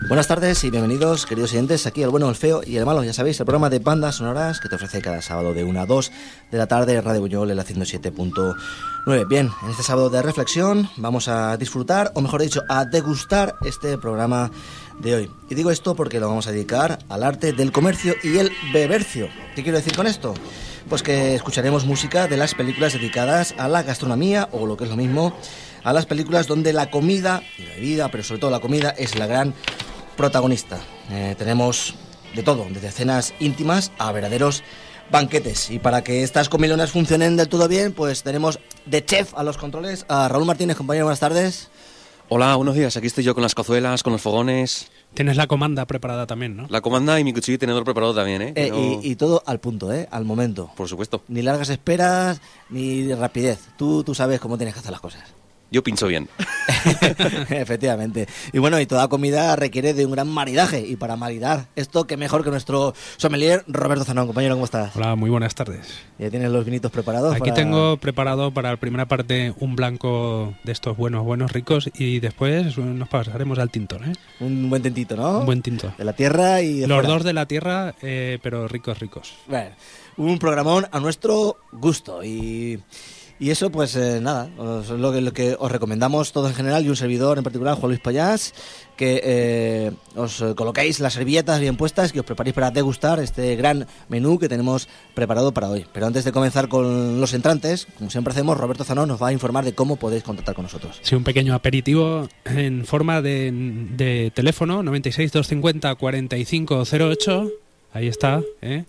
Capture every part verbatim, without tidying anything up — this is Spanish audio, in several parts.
Buenas tardes y bienvenidos, queridos oyentes, aquí el bueno, el feo y el malo, ya sabéis, el programa de bandas sonoras que te ofrece cada sábado de una a dos de la tarde en Radio Buñol en la ciento siete punto nueve. Bien, en este sábado de reflexión vamos a disfrutar, o mejor dicho, a degustar este programa de hoy. Y digo esto porque lo vamos a dedicar al arte del comercio y el bebercio. ¿Qué quiero decir con esto? Pues que escucharemos música de las películas dedicadas a la gastronomía, o lo que es lo mismo, a las películas donde la comida y la bebida, pero sobre todo la comida, es la gran protagonista. Eh, tenemos de todo, desde cenas íntimas a verdaderos banquetes. Y para que estas comilonas funcionen del todo bien, pues tenemos de chef a los controles a Raúl Martínez. Compañero, buenas tardes. Hola, buenos días. Aquí estoy yo con las cazuelas, con los fogones. Tienes la comanda preparada también, ¿no? La comanda y mi cuchillo y tenedor preparado también, ¿eh? eh no... y, y todo al punto, ¿eh? Al momento. Por supuesto. Ni largas esperas, ni rapidez. Tú, tú sabes cómo tienes que hacer las cosas. Yo pincho bien. Efectivamente. Y bueno, y toda comida requiere de un gran maridaje. Y para maridar esto, qué mejor que nuestro sommelier Roberto Zanón. Compañero, ¿cómo estás? Hola, muy buenas tardes. ¿Ya tienes los vinitos preparados? Aquí para... tengo preparado para la primera parte un blanco de estos buenos, buenos, ricos. Y después nos pasaremos al tinto, ¿eh? Un buen tintito, ¿no? Un buen tinto. De la tierra y de Los fuera. dos de la tierra, eh, pero ricos, ricos. Bueno, un programón a nuestro gusto. Y... Y eso, pues eh, nada, es lo que, lo que os recomendamos todo en general y un servidor en particular, Juan Luis Payás, que eh, os coloquéis las servilletas bien puestas, que os preparéis para degustar este gran menú que tenemos preparado para hoy. Pero antes de comenzar con los entrantes, como siempre hacemos, Roberto Zanón nos va a informar de cómo podéis contactar con nosotros. Sí, un pequeño aperitivo en forma de, de teléfono, noventa y seis, doscientos cincuenta, cuarenta y cinco cero ocho, ahí está, ¿eh?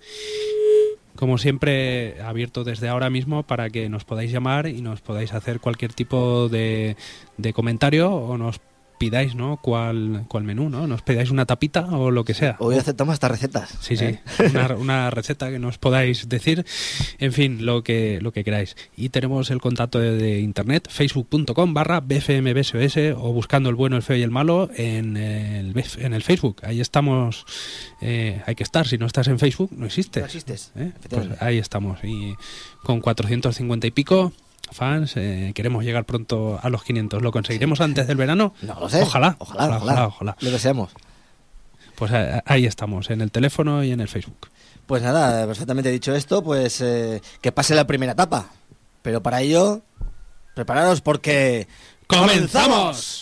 Como siempre, abierto desde ahora mismo para que nos podáis llamar y nos podáis hacer cualquier tipo de, de comentario o nos pidáis, ¿no? Cuál, cuál menú, ¿no? Nos pidáis una tapita o lo que sea. Hoy aceptamos estas recetas. Sí, ¿eh? sí. Una, una receta que nos podáis decir. En fin, lo que lo que queráis. Y tenemos el contacto de, de internet, facebook.com barra bfmbsos o buscando el bueno, el feo y el malo en el, en el Facebook. Ahí estamos. Eh, hay que estar. Si no estás en Facebook, no existes. No existes. ¿Eh? Pues ahí estamos. Y con cuatrocientos cincuenta y pico fans, eh, queremos llegar pronto a los quinientos. ¿Lo conseguiremos antes del verano? No lo sé. Ojalá, ojalá, ojalá, ojalá, ojalá, ojalá. Lo deseamos. Pues eh, ahí estamos, en el teléfono y en el Facebook. Pues nada, perfectamente dicho esto, pues eh, que pase la primera etapa. Pero para ello, prepararos porque... ¡Comenzamos!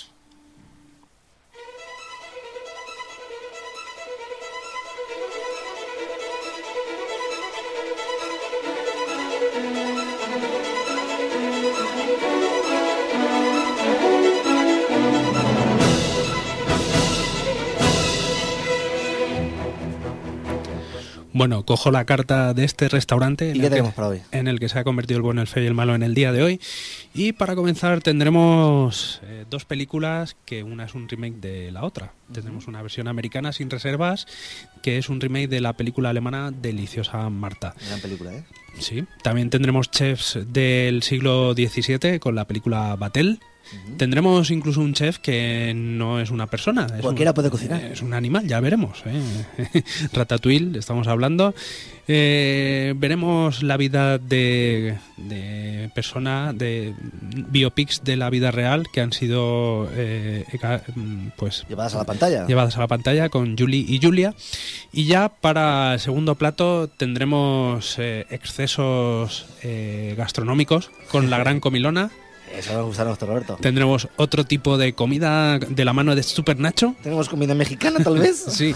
Bueno, cojo la carta de este restaurante en, ¿Y qué el tenemos que, para hoy? en el que se ha convertido el bueno, el feo y el malo en el día de hoy. Y para comenzar tendremos eh, dos películas, que una es un remake de la otra. Uh-huh. Tendremos una versión americana sin reservas, que es un remake de la película alemana Deliciosa Marta. Gran película, ¿eh? Sí. También tendremos chefs del siglo diecisiete con la película Batel. Uh-huh. Tendremos incluso un chef que no es una persona. Es Cualquiera un, puede cocinar. Es un animal, ya veremos. ¿eh? Ratatouille, estamos hablando. Eh, veremos la vida de, de persona, de biopics de la vida real que han sido eh, pues llevadas a la pantalla. Llevadas a la pantalla con Julie y Julia. Y ya para el segundo plato tendremos eh, excesos eh, gastronómicos con la gran comilona. Eso nos gusta a nuestro Roberto. Tendremos otro tipo de comida de la mano de Super Nacho. ¿Tenemos comida mexicana, tal vez? Sí.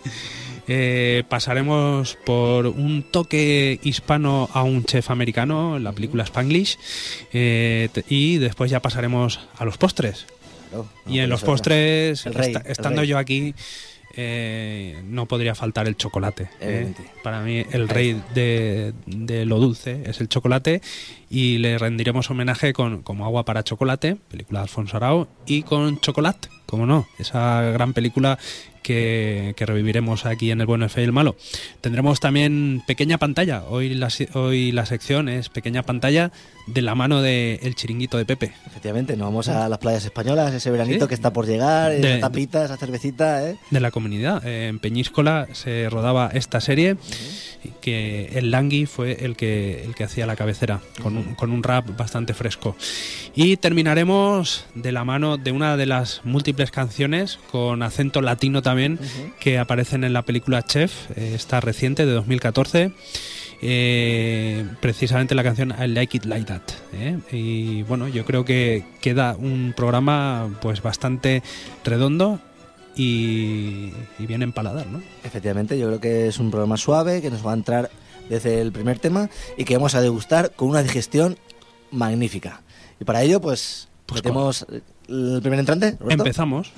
Eh, pasaremos por un toque hispano a un chef americano, la película Spanglish. Eh, y después ya pasaremos a los postres. Claro, no, y en los postres, el rey, esta, estando el rey. yo aquí... Eh, no podría faltar el chocolate. ¿eh? Para mí el rey de, de lo dulce es el chocolate, y le rendiremos homenaje con Como agua para chocolate, película de Alfonso Arau, y con Chocolat, como no, esa gran película que, que reviviremos aquí en El bueno, el feo y el malo. Tendremos también pequeña pantalla. Hoy la, hoy la sección es pequeña pantalla de la mano de El Chiringuito de Pepe. Efectivamente, nos vamos a las playas españolas, ese veranito ¿sí? que está por llegar, de, esa tapita, esa cervecita. ¿eh? De la comunidad. Eh, en Peñíscola se rodaba esta serie, uh-huh. que el Langui fue el que, el que hacía la cabecera, con, uh-huh. un, con un rap bastante fresco. Y terminaremos de la mano de una de las múltiples múltiples canciones con acento latino también, uh-huh. que aparecen en la película Chef, eh, esta reciente de dos mil catorce. Eh, precisamente la canción I Like It Like That, ¿eh? Y bueno, yo creo que queda un programa pues bastante redondo y, y bien empaladar, ¿no? Efectivamente, yo creo que es un programa suave que nos va a entrar desde el primer tema y que vamos a degustar con una digestión magnífica. Y para ello pues, pues metemos ¿cuál? El primer entrante, ¿Roberto? Empezamos.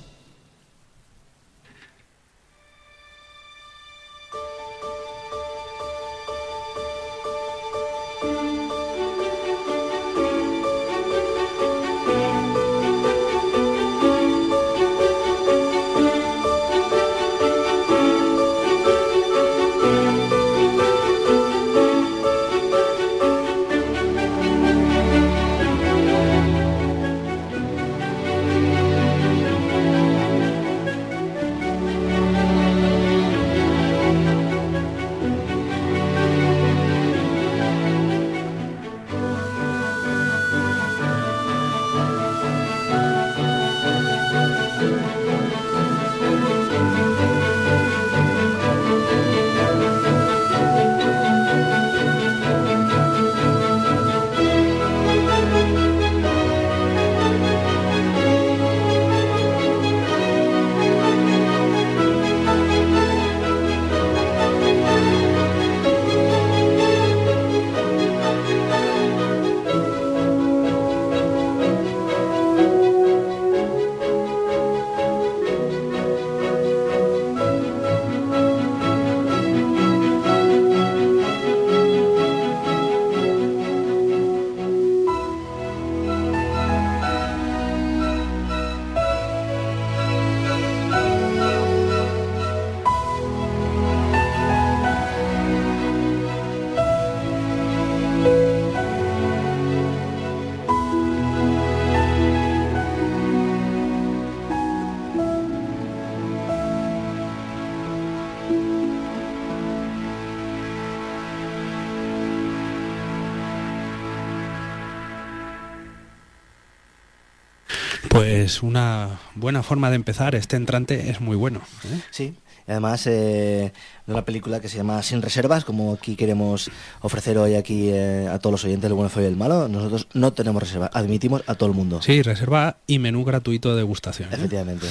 Pues una buena forma de empezar, este entrante es muy bueno, ¿eh? Sí, además eh, de una película que se llama Sin Reservas, como aquí queremos ofrecer hoy aquí eh, a todos los oyentes del bueno, feo y el malo. Nosotros no tenemos reserva, admitimos a todo el mundo. Sí, reserva y menú gratuito de degustación, ¿eh? Efectivamente.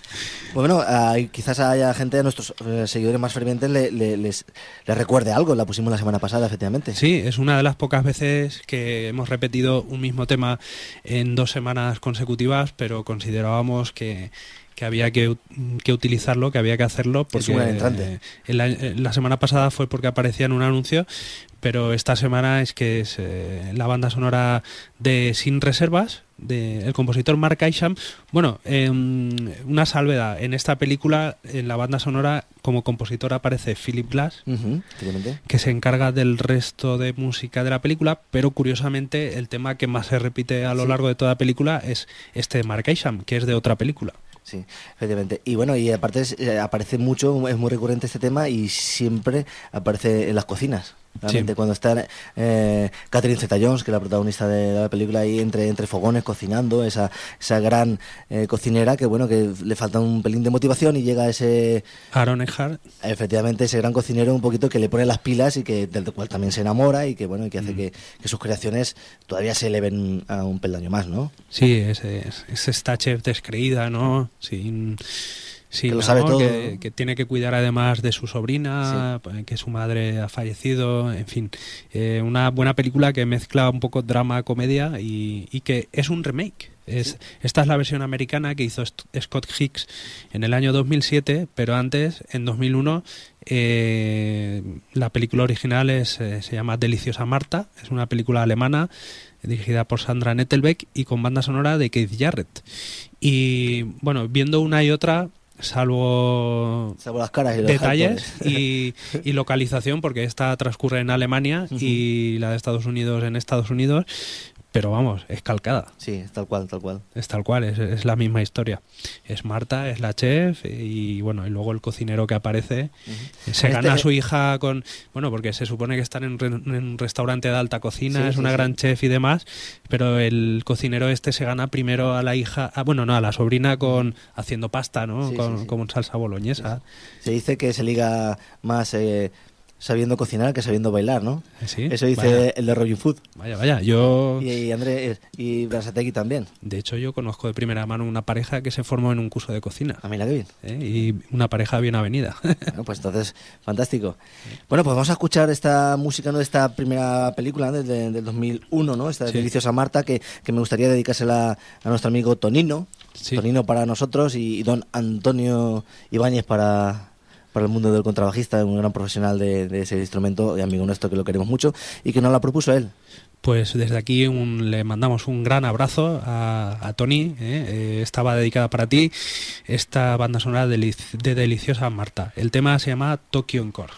Bueno, eh, quizás haya gente de nuestros eh, seguidores más fervientes le, le, les, les recuerde algo, la pusimos la semana pasada, efectivamente. Sí, es una de las pocas veces que hemos repetido un mismo tema en dos semanas consecutivas, pero considerábamos que que había que, que utilizarlo, que había que hacerlo, porque eh, en la, en la semana pasada fue porque aparecía en un anuncio, pero esta semana es que es eh, la banda sonora de Sin Reservas, de el compositor Mark Isham. Bueno, eh, una salvedad, en esta película, en la banda sonora, como compositor aparece Philip Glass, uh-huh, que se encarga del resto de música de la película, pero curiosamente el tema que más se repite a lo sí. largo de toda la película es este de Mark Isham, que es de otra película. Sí, efectivamente. Y bueno, y aparte es, eh, aparece mucho, es muy recurrente este tema y siempre aparece en las cocinas. Realmente, sí. Cuando está eh, Catherine Zeta-Jones, que es la protagonista de la película, ahí entre, entre fogones cocinando, esa, esa gran eh, cocinera que bueno, que le falta un pelín de motivación y llega ese... Aaron Eckhart. Efectivamente, ese gran cocinero un poquito que le pone las pilas y que del cual también se enamora y que bueno, y que hace mm. que, que sus creaciones todavía se eleven a un peldaño más, ¿no? Sí, es, es, es esta chef descreída, ¿no? Sin... Sí, que lo no, sabe todo. Que, que tiene que cuidar además de su sobrina, sí. que su madre ha fallecido, en fin. Eh, una buena película que mezcla un poco drama, comedia y, y que es un remake. Es, sí. Esta es la versión americana que hizo Scott Hicks en el año dos mil siete, pero antes, en dos mil uno, eh, la película original es, eh, se llama Deliciosa Marta, es una película alemana dirigida por Sandra Nettelbeck y con banda sonora de Keith Jarrett. Y bueno, viendo una y otra, salvo, salvo las caras y los detalles y, y localización, porque esta transcurre en Alemania uh-huh. y la de Estados Unidos en Estados Unidos, pero vamos, es calcada. Sí, es tal cual, tal cual. Es tal cual, es, es la misma historia. Es Marta, es la chef y bueno, y luego el cocinero que aparece uh-huh. se gana este... a su hija con... Bueno, porque se supone que están en, re, en un restaurante de alta cocina, sí, es sí, una sí. gran chef y demás, pero el cocinero este se gana primero a la hija, ah, bueno, no, a la sobrina con haciendo pasta, ¿no? Sí, con, sí, sí. Con salsa boloñesa. Sí. Se dice que se liga más... Eh... sabiendo cocinar que sabiendo bailar, ¿no? Sí, eso dice vaya. El de Robin Hood. Vaya, vaya, yo... Y, y Andrés y Berasategui también. De hecho, yo conozco de primera mano una pareja que se formó en un curso de cocina. Ah, mira qué bien. ¿Eh? Y una pareja bien avenida. Bueno, pues entonces, fantástico. Bueno, pues vamos a escuchar esta música, ¿no? De esta primera película, ¿no? Desde, del dos mil uno, ¿no? Esta sí. Deliciosa Marta, que, que me gustaría dedicársela a nuestro amigo Tonino. Sí. Tonino para nosotros y, y don Antonio Ibáñez para... para el mundo del contrabajista, un gran profesional de, de ese instrumento y amigo nuestro que lo queremos mucho y que nos la propuso él. Pues desde aquí un, le mandamos un gran abrazo a, a Tony, ¿eh? Eh, estaba dedicada para ti esta banda sonora de, de Deliciosa Marta. El tema se llama Tokyo Encore.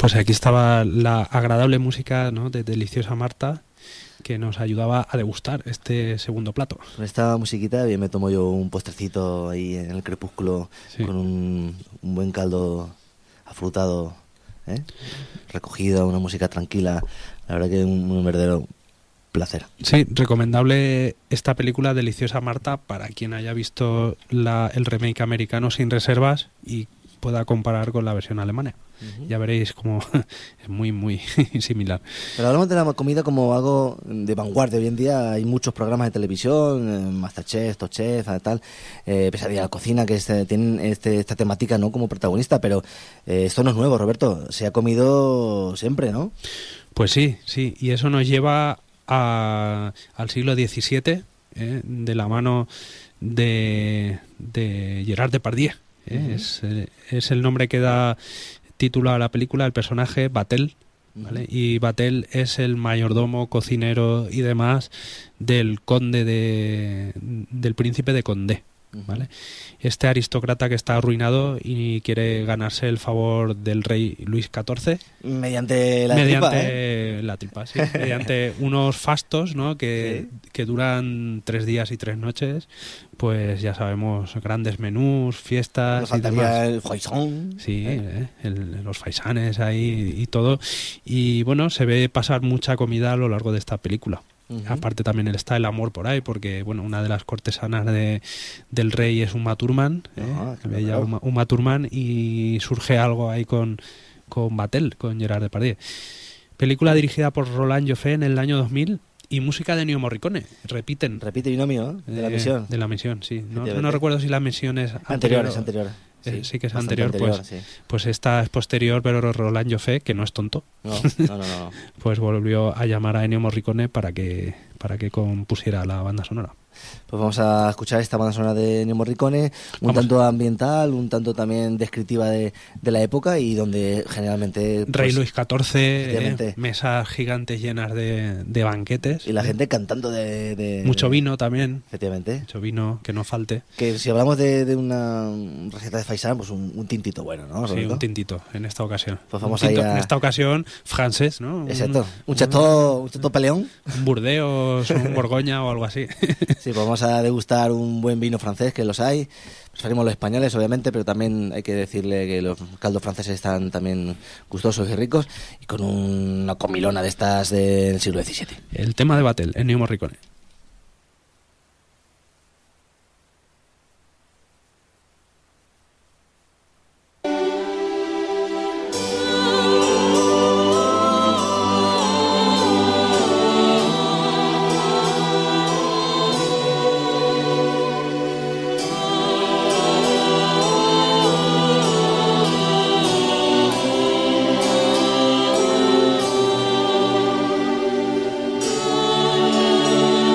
Pues aquí estaba la agradable música, ¿no?, de Deliciosa Marta, que nos ayudaba a degustar este segundo plato. Con esta musiquita bien me tomo yo un postrecito ahí en el crepúsculo, sí, con un, un buen caldo afrutado, ¿eh? Recogido, una música tranquila. La verdad que un, un verdadero placer. Sí, recomendable esta película Deliciosa Marta para quien haya visto la, el remake americano sin reservas y pueda comparar con la versión alemana. Uh-huh. Ya veréis como es muy, muy similar. Pero hablamos de la comida como algo de vanguardia. Hoy en día hay muchos programas de televisión, eh, Masterchef, Top Chef, tal, eh, Pesadilla de la Cocina, que este, tienen este, esta temática, ¿no?, como protagonista, pero eh, esto no es nuevo, Roberto. Se ha comido siempre, ¿no? Pues sí, sí, y eso nos lleva a, al siglo diecisiete, eh, de la mano de, de Gerard Depardieu. ¿eh? Uh-huh. es, eh, es el nombre que da título a la película, el personaje Vatel, ¿vale? Uh-huh. Y Vatel es el mayordomo, cocinero y demás del conde de del príncipe de Condé, ¿vale? Uh-huh. Este aristócrata que está arruinado y quiere ganarse el favor del rey Luis catorce mediante la mediante tripa, ¿eh? la tripa, sí, mediante unos fastos, ¿no?, que, ¿sí?, que duran tres días y tres noches. Pues ya sabemos, grandes menús, fiestas. Nos faltaría el faisán. Sí, ¿eh? Eh, el, los faisanes ahí y todo. Y bueno, se ve pasar mucha comida a lo largo de esta película. Uh-huh. Aparte también está el amor por ahí, porque bueno, una de las cortesanas de, del rey es Uma Thurman, ¿eh? uh-huh, ella claro. Uma, Uma Thurman, y surge algo ahí con, con Vatel, con Gerard Depardieu. Película dirigida por Roland Joffé en el año dos mil y música de Ennio Morricone. Repiten. Repite binomio, ¿eh? De la eh, misión. De la misión, sí. No, no recuerdo si la misión es anterior. Anteriores, anteriores. Sí, eh, sí que es anterior, anterior, pues, sí. Pues esta es posterior, pero Roland Joffé, que no es tonto, no, no, no, no. pues volvió a llamar a Ennio Morricone para que para que compusiera la banda sonora. Pues vamos a escuchar esta banda sonora de Ennio Morricone, un vamos. tanto ambiental, un tanto también descriptiva de, de la época y donde generalmente... Pues, Rey Luis catorce, eh, mesas gigantes llenas de, de banquetes. Y la gente cantando de... de Mucho vino también. Efectivamente. Mucho vino, que no falte. Que si hablamos de, de una receta de faisán, pues un, un tintito bueno, ¿no? Sí, un tintito, en esta ocasión. Pues vamos un tinto, a... En esta ocasión, francés, ¿no? Exacto. Un, un chateau, un chateau peleón. Un Burdeos, un Borgoña o algo así. Sí, pues vamos a degustar un buen vino francés, que los hay. Preferimos los españoles, obviamente, pero también hay que decirle que los caldos franceses están también gustosos y ricos, y con una comilona de estas del siglo diecisiete. El tema de Vatel, Ennio Morricone. Oh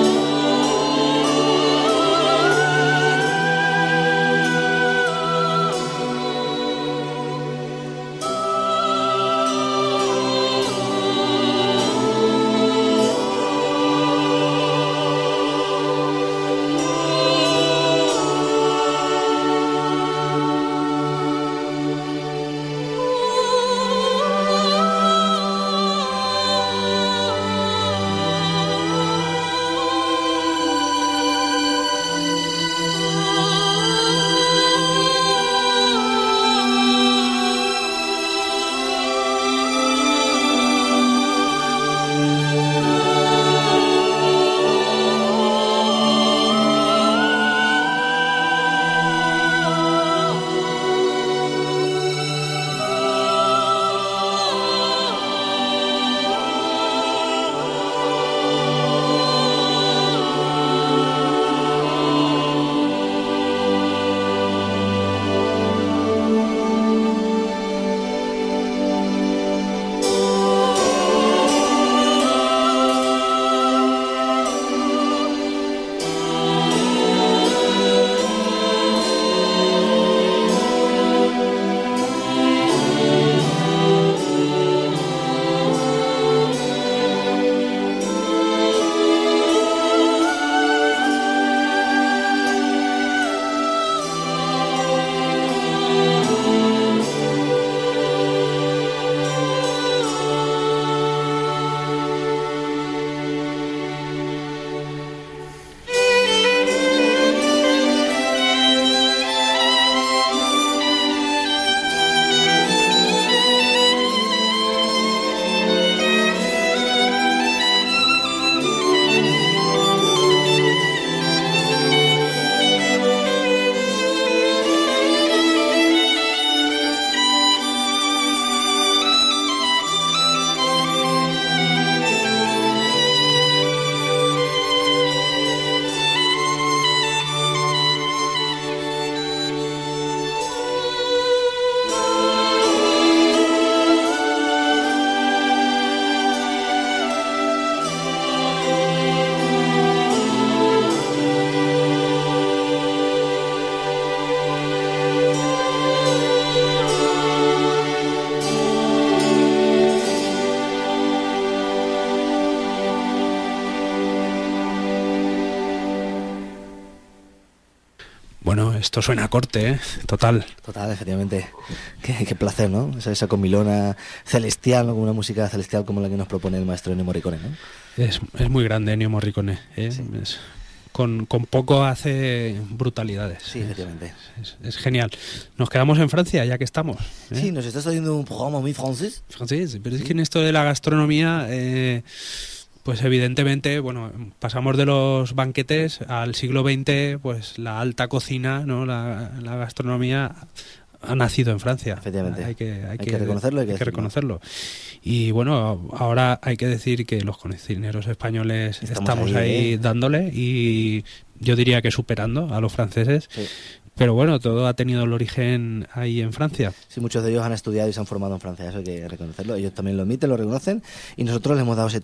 Bueno, esto suena a corte, ¿eh? Total. Total, efectivamente. Qué, qué placer, ¿no? Esa, esa comilona celestial, ¿no? Con una música celestial como la que nos propone el maestro Ennio Morricone, ¿no? Es, es muy grande Ennio Morricone, ¿eh? Sí. Es, con, con poco hace brutalidades. Sí, efectivamente. Es, es, es genial. Nos quedamos en Francia, ya que estamos, ¿eh? Sí, nos estás oyendo un programa muy francés. Francés, pero es que en esto de la gastronomía... Eh, Pues evidentemente, bueno, pasamos de los banquetes al siglo veinte, pues la alta cocina, ¿no? La, la gastronomía ha nacido en Francia. Efectivamente. Hay que, hay hay que, que reconocerlo. Hay que, hay que reconocerlo. Y bueno, ahora hay que decir que los cocineros españoles estamos, estamos ahí, ahí ¿eh? dándole y yo diría que superando a los franceses. Sí. Pero bueno, todo ha tenido el origen ahí en Francia. Sí, muchos de ellos han estudiado y se han formado en Francia, eso hay que reconocerlo. Ellos también lo admiten, lo reconocen. Y nosotros les hemos dado ese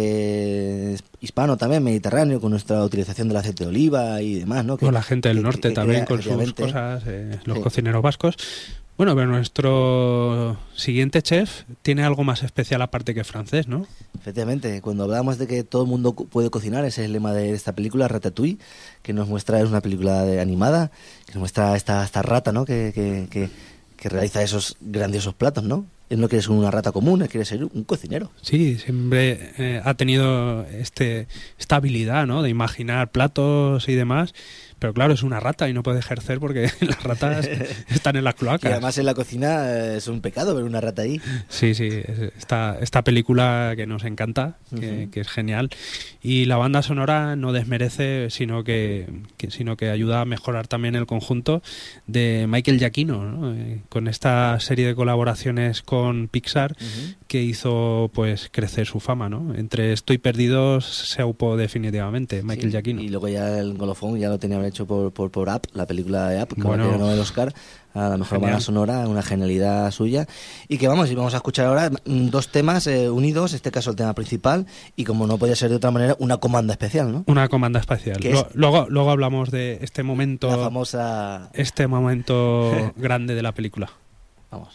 toque hispano también, mediterráneo, con nuestra utilización del aceite de oliva y demás, ¿no? Que, con la gente del que, norte que, también, que, con sus cosas, eh, los sí. cocineros vascos. Bueno, pero nuestro siguiente chef tiene algo más especial aparte que francés, ¿no? Efectivamente, cuando hablamos de que todo el mundo puede cocinar, ese es el lema de esta película, Ratatouille, que nos muestra, es una película de, animada, que nos muestra esta, esta rata, ¿no? Que, que, que, que realiza esos grandiosos platos, ¿no? Él no quiere ser una rata común, él quiere ser un cocinero. Sí, siempre eh, ha tenido este esta habilidad, ¿no? De imaginar platos y demás. Pero claro, es una rata y no puede ejercer porque las ratas están en las cloacas. Y además en la cocina es un pecado ver una rata ahí. Sí, sí, esta, esta película que nos encanta, que, uh-huh. que es genial. Y la banda sonora no desmerece, sino que, que, sino que ayuda a mejorar también el conjunto de Michael Giacchino, ¿no? Eh, con esta serie de colaboraciones con Pixar uh-huh. que hizo pues crecer su fama, ¿no? Entre Estoy Perdidos se aupó definitivamente Michael sí, Giacchino. Y luego ya el colofón ya lo tenía hecho por, por, por Up, la película de Up, que bueno, ganó el Oscar a la mejor banda sonora, una genialidad suya. Y que vamos, y vamos a escuchar ahora dos temas eh, unidos, en este caso el tema principal, y como no podía ser de otra manera, una comanda especial, ¿no? Una comanda especial. Lo, luego, luego hablamos de este momento, la famosa... este momento grande de la película. Vamos.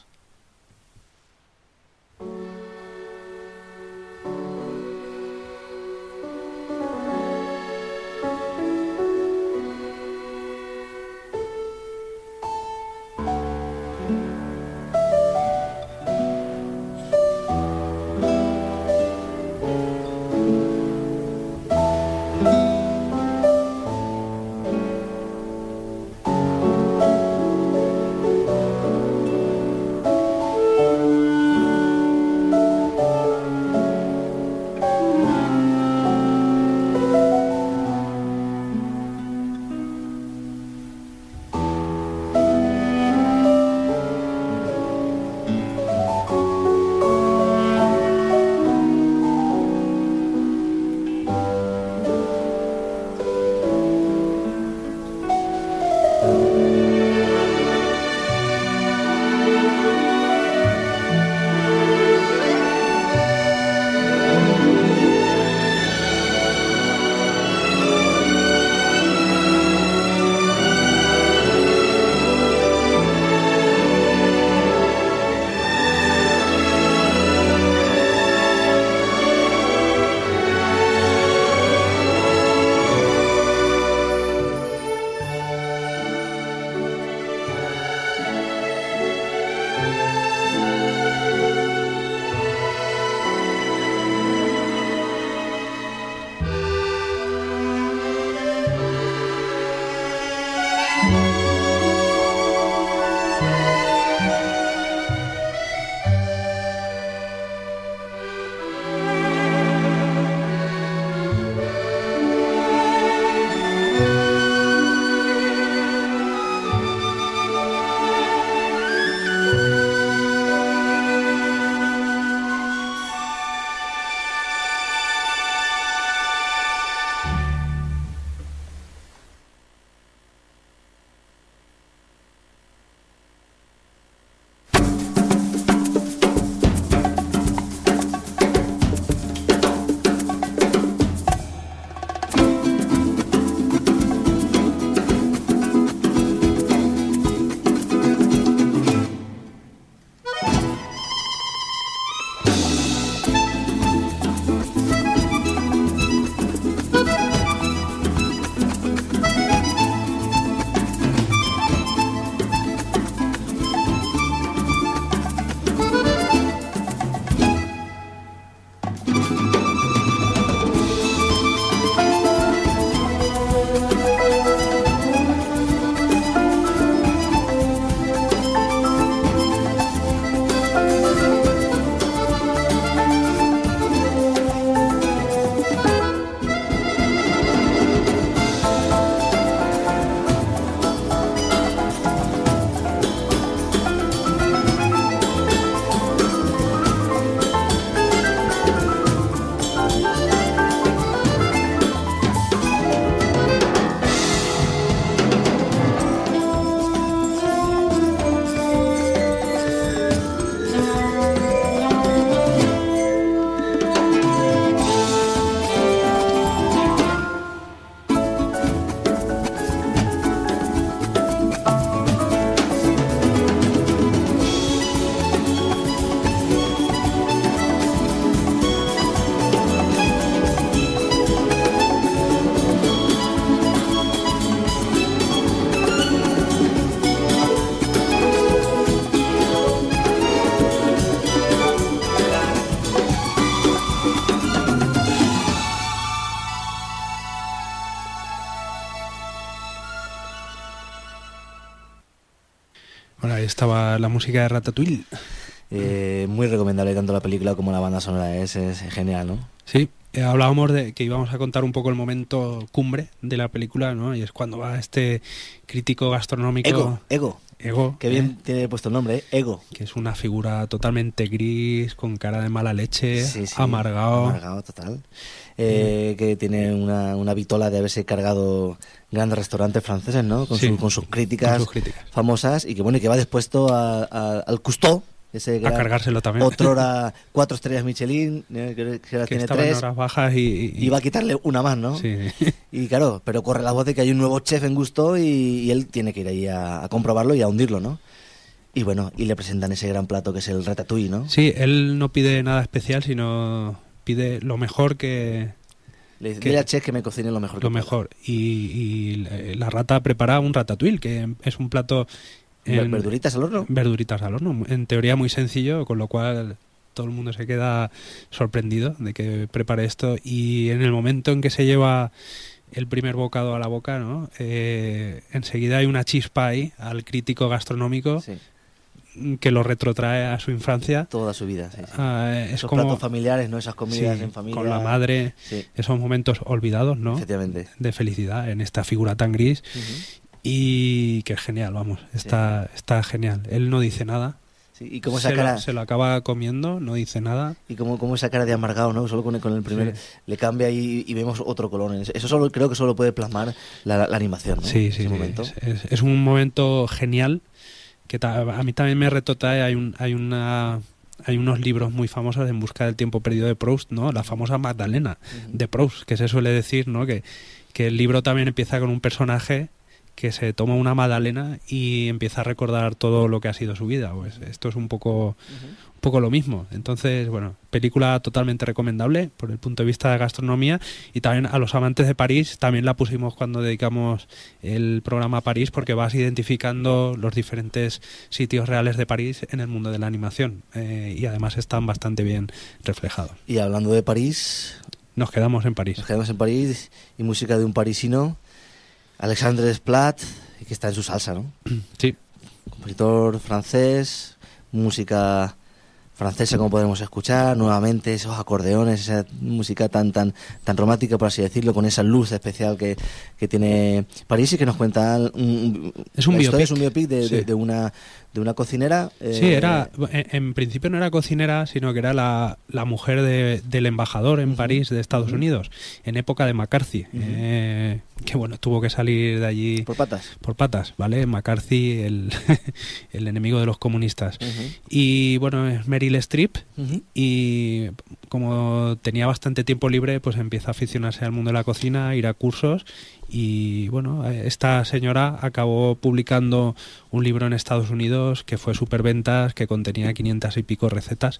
Bueno, ahí estaba la música de Ratatouille. Eh, muy recomendable tanto la película como la banda sonora, es, es genial, ¿no? Sí, eh, hablábamos de que íbamos a contar un poco el momento cumbre de la película, ¿no? Y es cuando va este crítico gastronómico... Ego, Ego. Ego. Qué bien ¿eh? tiene puesto el nombre, ¿eh? Ego. Que es una figura totalmente gris, con cara de mala leche, Sí, sí, amargado. Amargado, total. Eh, mm. Que tiene una, una vitola de haberse cargado grandes restaurantes franceses, ¿no? Con, sí, su, con, sus, críticas con sus críticas famosas y que, bueno, y que va dispuesto a, a, al Cousteau. Ese a cargárselo también. Otrora cuatro estrellas Michelin, eh, que, que ahora que tiene estaba tres. En horas bajas y, y... y va a quitarle una más, ¿no? Sí. Y claro, pero corre la voz de que hay un nuevo chef en Gusto y, y él tiene que ir ahí a, a comprobarlo y a hundirlo, ¿no? Y bueno, y le presentan ese gran plato que es el ratatouille, ¿no? Sí, él no pide nada especial, sino pide lo mejor que... Le dice, dile al chef que me cocine lo mejor. Lo que mejor. Y, y la rata prepara un ratatouille, que es un plato... En, verduritas al horno. Verduritas al horno. En teoría muy sencillo, con lo cual todo el mundo se queda sorprendido de que prepare esto. Y en el momento en que se lleva el primer bocado a la boca, ¿no? Eh, enseguida hay una chispa ahí al crítico gastronómico. Sí. Que lo retrotrae a su infancia. Toda su vida, sí, sí. Ah, es esos como, platos familiares, ¿no? Esas comidas sí, en familia. Con la madre, sí. Esos momentos olvidados, ¿no? Efectivamente. De felicidad en esta figura tan gris. Uh-huh. Y que es genial, vamos, está, sí. está genial. Él no dice nada. Sí, y cómo esa se, cara... lo, se lo acaba comiendo, no dice nada. Y como, como esa cara de amargado, ¿no? Solo con el, con el primer sí. le cambia y, y vemos otro color. Eso solo creo que solo puede plasmar la, la animación, ¿no? Sí, sí, ese sí. momento. Es, es un momento genial que ta, a mí también me retrotrae. Hay un, hay una... Hay unos libros muy famosos, En busca del tiempo perdido de Proust, ¿no? La famosa Magdalena uh-huh. de Proust, que se suele decir, ¿no? Que, que el libro también empieza con un personaje que se toma una magdalena y empieza a recordar todo lo que ha sido su vida. Pues esto es un poco, uh-huh. un poco lo mismo. Entonces, bueno, película totalmente recomendable por el punto de vista de gastronomía, y también a los amantes de París también la pusimos cuando dedicamos el programa a París, porque vas identificando los diferentes sitios reales de París en el mundo de la animación, eh, y además están bastante bien reflejados. Y hablando de París... Nos quedamos en París. Nos quedamos en París y música de un parisino, Alexandre Desplat, que está en su salsa, ¿no? Sí. Compositor francés, música francesa como podemos escuchar, nuevamente esos acordeones, esa música tan tan tan romántica, por así decirlo, con esa luz especial que, que tiene París y que nos cuenta un, es un biopic, es un biopic de, sí. de, de una de una cocinera. Eh, sí, era en, en principio no era cocinera, sino que era la, la mujer de, del embajador en uh-huh. París de Estados uh-huh. Unidos, en época de McCarthy, uh-huh. eh, que bueno, tuvo que salir de allí por patas. Por patas, ¿vale? McCarthy, el, el enemigo de los comunistas. Uh-huh. Y bueno, es Meryl Streep, uh-huh. y como tenía bastante tiempo libre, pues empieza a aficionarse al mundo de la cocina, a ir a cursos. Y bueno, esta señora acabó publicando un libro en Estados Unidos que fue superventas, que contenía quinientas y pico recetas,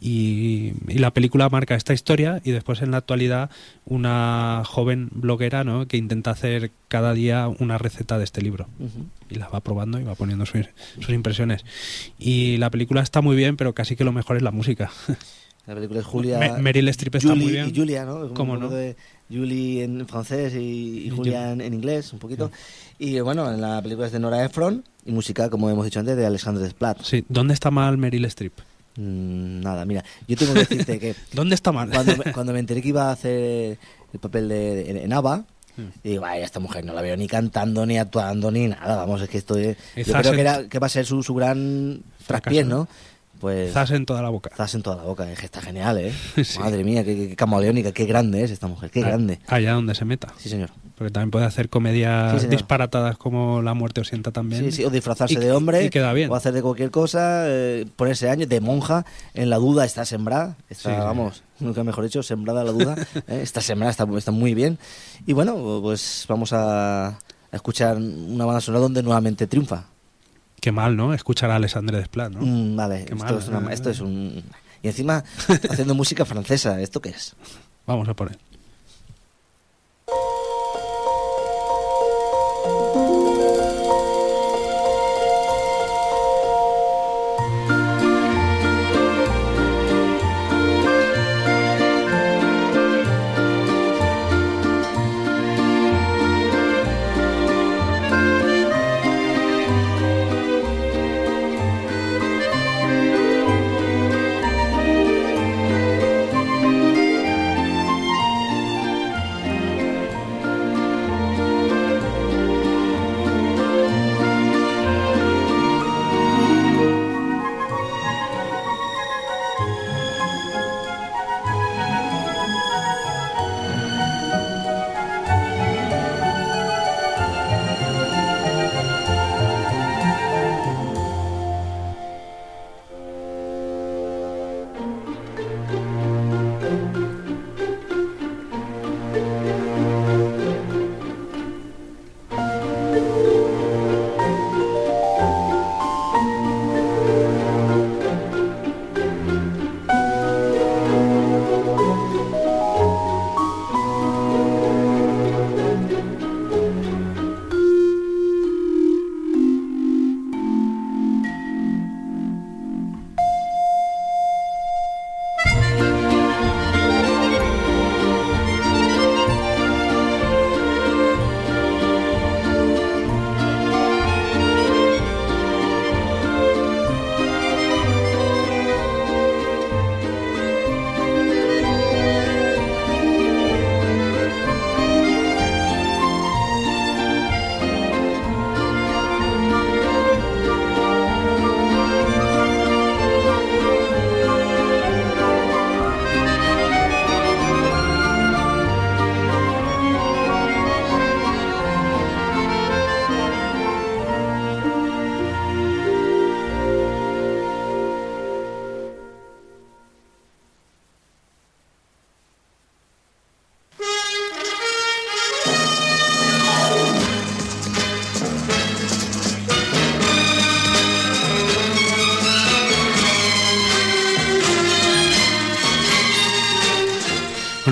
y, y la película marca esta historia. Y después, en la actualidad, una joven bloguera, ¿no?, que intenta hacer cada día una receta de este libro, uh-huh. y la va probando y va poniendo sus, sus impresiones. Y la película está muy bien, pero casi que lo mejor es la música. La película es Julia... Me, Meryl Streep está Julie muy bien. Y Julia, ¿no? Como ¿Cómo no? De Julie en francés y, y Julia en, en inglés, un poquito. Sí. Y bueno, en la película es de Nora Ephron y música, como hemos dicho antes, de Alexandre Desplat. Sí. ¿Dónde está mal Meryl Streep? Mm, nada, mira, yo tengo que decirte que... ¿Dónde está mal? Cuando me, cuando me enteré que iba a hacer el papel de, de en ABBA, sí. y digo, vaya, esta mujer no la veo ni cantando, ni actuando, ni nada. Vamos, es que esto es... Yo creo que, era, que va a ser su, su gran traspiés, ¿no? Pues, zas en toda la boca. Zas en toda la boca, es que está genial, ¿eh? Sí. Madre mía, qué, qué camaleónica, qué grande es esta mujer, qué ah, grande. Allá donde se meta. Sí, señor. Porque también puede hacer comedias sí, disparatadas como La muerte os sienta también. Sí, sí, o disfrazarse y, de hombre, y queda bien. O hacer de cualquier cosa, eh, ponerse años de monja, en la duda está sembrada, está, sí, vamos, sí. nunca mejor dicho, sembrada la duda, ¿eh? Está sembrada, está, está muy bien. Y bueno, pues vamos a, a escuchar una banda sonora donde nuevamente triunfa. Qué mal, ¿no? Escuchar a Alexandre Desplat, ¿no? Mm, vale, Qué esto, mal, es una, esto es un... Y encima haciendo música francesa, ¿esto qué es? Vamos a por él.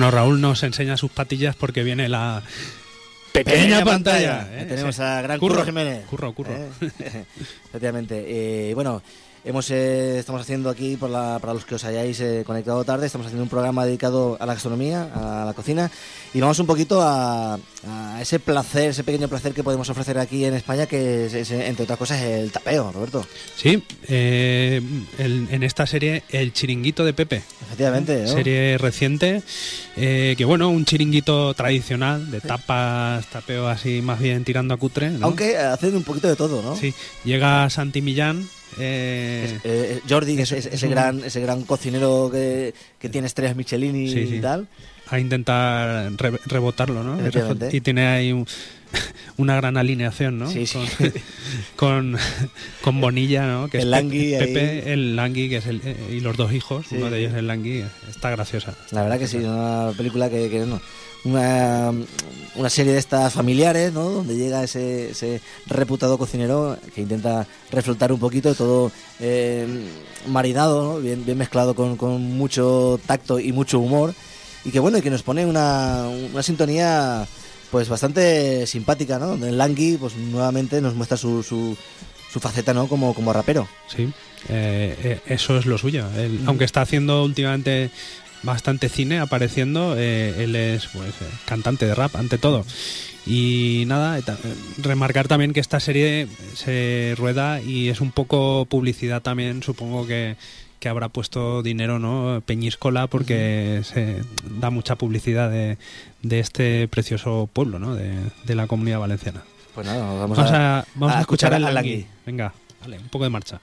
Bueno, Raúl nos enseña sus patillas porque viene la pequeña, pequeña pantalla. pantalla, ¿eh? Tenemos Sí. a gran Curro, Curro Jiménez. Curro, curro. ¿Eh? Efectivamente. Eh, bueno, hemos eh, estamos haciendo aquí, por la, para los que os hayáis eh, conectado tarde, estamos haciendo un programa dedicado a la gastronomía, a la cocina, y vamos un poquito a, a ese placer, ese pequeño placer que podemos ofrecer aquí en España, que es, es, entre otras cosas, el tapeo, Roberto. Sí, eh, el, en esta serie El Chiringuito de Pepe. Efectivamente, ¿no? Serie reciente, eh, que bueno, un chiringuito tradicional, de tapas, tapeo así más bien tirando a cutre, ¿no? Aunque hacen un poquito de todo, ¿no? Sí, llega Santi Millán. Eh, es, eh, Jordi, es, ese, ese, es un... gran, ese gran cocinero que, que tiene estrellas Michelin y, sí, sí. y tal. A intentar re rebotarlo, ¿no? Efectivamente. Y tiene ahí un, una gran alineación, ¿no? Sí, sí. Con, con, con Bonilla, ¿no? Que el es Langui Pepe, Pepe ahí. el Langui, que es el, eh, y los dos hijos, sí. Uno de ellos es el Langui, está graciosa. La verdad que sí, una película que, que no. Una, una serie de estas familiares, ¿no? Donde llega ese, ese reputado cocinero que intenta reflotar un poquito, todo eh, maridado, ¿no? bien, bien mezclado con, con mucho tacto y mucho humor, y que bueno, y que nos pone una, una sintonía pues bastante simpática, ¿no? Donde el Langui pues nuevamente nos muestra su, su, su faceta, ¿no? Como, como rapero. Sí, eh, eh, eso es lo suyo. Él, mm. Aunque está haciendo últimamente bastante cine apareciendo, eh, él es pues eh, cantante de rap ante todo. Y nada, eh, remarcar también que esta serie se rueda y es un poco publicidad también, supongo que, que habrá puesto dinero, ¿no? Peñíscola, porque se da mucha publicidad de, de este precioso pueblo, ¿no? De, de la Comunidad Valenciana. Pues nada, vamos, vamos a, a, vamos a, a escuchar al Langui. Langui. Venga, vale, un poco de marcha.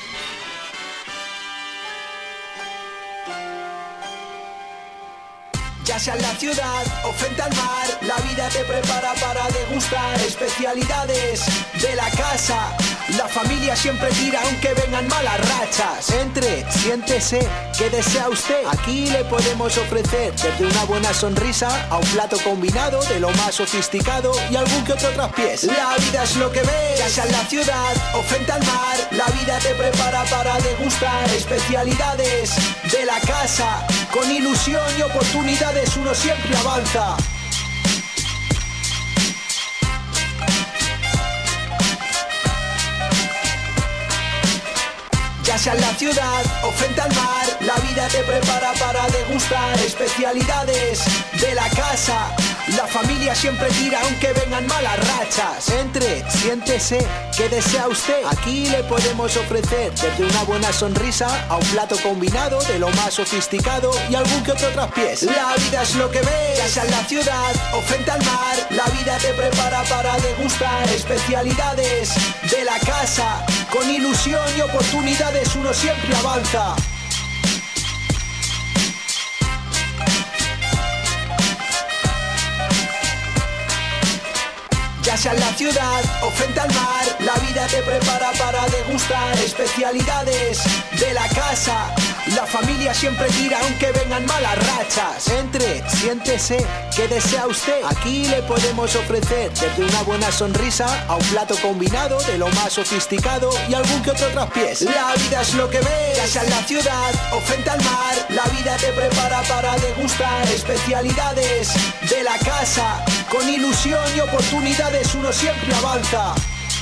Ya sea en la ciudad o frente al mar, la vida te prepara para degustar especialidades de la casa. La familia siempre tira aunque vengan malas rachas. Entre, siéntese, ¿qué desea usted? Aquí le podemos ofrecer desde una buena sonrisa a un plato combinado de lo más sofisticado y algún que otro traspiés. La vida es lo que ves, ya sea en la ciudad o frente al mar, la vida te prepara para degustar especialidades de la casa. Con ilusión y oportunidades uno siempre avanza. Ya sea en la ciudad o frente al mar, la vida te prepara para degustar especialidades de la casa. La familia siempre tira aunque vengan malas rachas. Entre, siéntese, ¿qué desea usted? Aquí le podemos ofrecer desde una buena sonrisa a un plato combinado de lo más sofisticado y algún que otro traspiés. La vida es lo que ves, ya sea en la ciudad o frente al mar, la vida te prepara para degustar especialidades de la casa. Con ilusión y oportunidades uno siempre avanza. Ya sea en la ciudad o frente al mar, la vida te prepara para degustar especialidades de la casa. La familia siempre tira aunque vengan malas rachas. Entre, siéntese, ¿qué desea usted? Aquí le podemos ofrecer desde una buena sonrisa a un plato combinado de lo más sofisticado y algún que otro traspiés. La vida es lo que ves, ya sea en la ciudad o frente al mar, la vida te prepara para degustar especialidades de la casa. Con ilusión y oportunidades uno siempre avanza.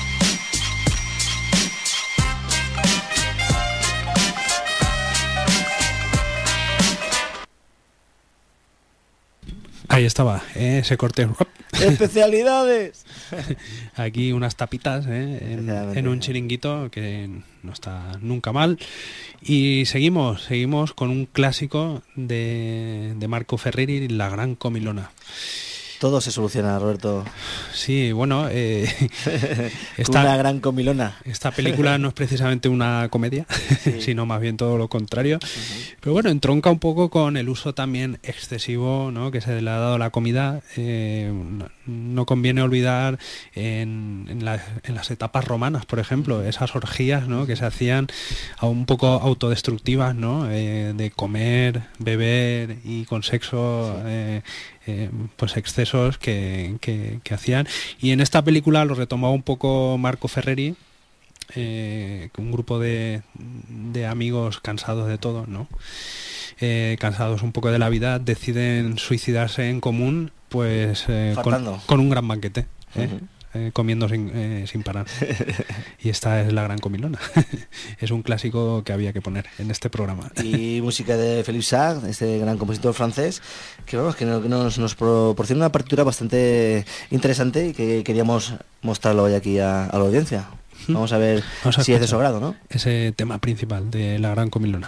Ahí estaba, ¿eh? Ese corte. ¡Especialidades! Aquí unas tapitas, ¿eh? en, en un chiringuito que no está nunca mal. Y seguimos, seguimos con un clásico de, de Marco Ferreri, La Gran Comilona. Todo se soluciona, Roberto. Sí, bueno, eh, esta, una gran comilona. Esta película no es precisamente una comedia, sí. sino más bien todo lo contrario. Uh-huh. Pero bueno, entronca un poco con el uso también excesivo, ¿no?, que se le ha dado a la comida. Eh, no, no conviene olvidar en, en, la, en las etapas romanas, por ejemplo, esas orgías, ¿no?, que se hacían un poco autodestructivas, ¿no?, eh, de comer, beber y con sexo. Sí. Eh, Eh, pues excesos que, que, que hacían, y en esta película lo retomaba un poco Marco Ferreri, eh, un grupo de, de amigos cansados de todo, ¿no? eh, cansados un poco de la vida, deciden suicidarse en común, pues eh, con, con un gran banquete, ¿eh? Uh-huh. Eh, comiendo sin, eh, sin parar. Y esta es La Gran Comilona. Es un clásico que había que poner en este programa. Y música de Philippe Sard, este gran compositor francés, que, vamos, que nos, nos proporciona una partitura bastante interesante y que queríamos mostrarlo hoy aquí a, a la audiencia. Vamos a ver Vamos a si es de su grado, ¿no? Ese tema principal de La Gran Comilona.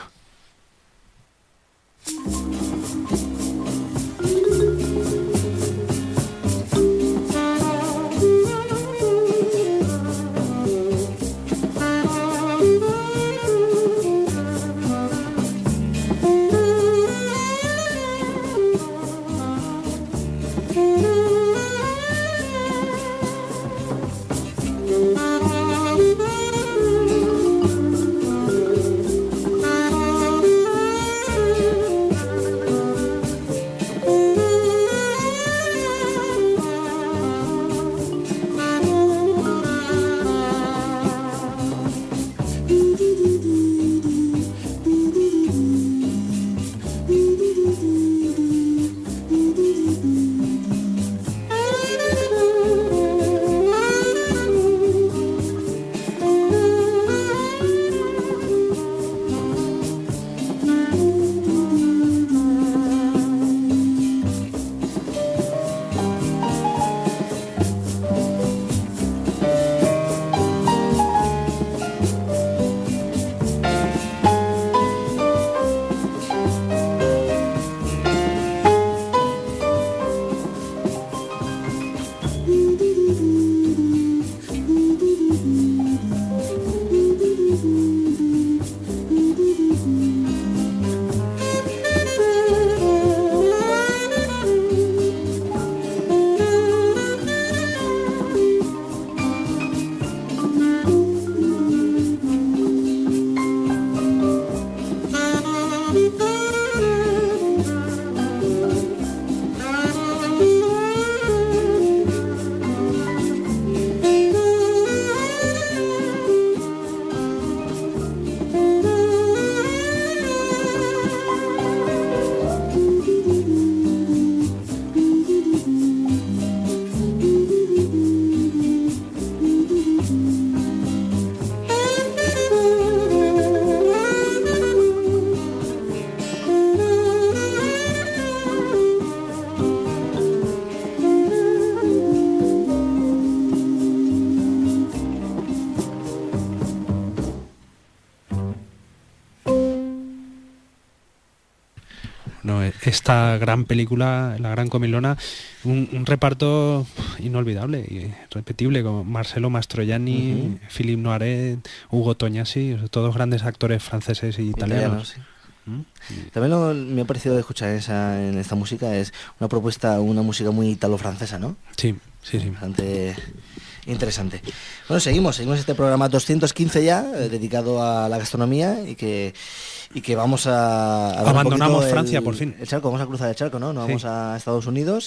Esta gran película, La Gran Comilona, un, un reparto inolvidable y repetible, como Marcello Mastroianni, uh-huh. Philippe Noiret, Ugo Tognazzi, todos grandes actores franceses y italianos. italianos sí. ¿Mm? También lo, me ha parecido escuchar esa, en esta música, es una propuesta, una música muy italo-francesa, ¿no? Sí, sí, sí. Bastante interesante. Bueno, seguimos, seguimos este programa doscientos quince ya, eh, dedicado a la gastronomía y que... Y que vamos a... a Abandonamos el, Francia, por fin. El charco, vamos a cruzar el charco, ¿no? Nos sí. vamos a Estados Unidos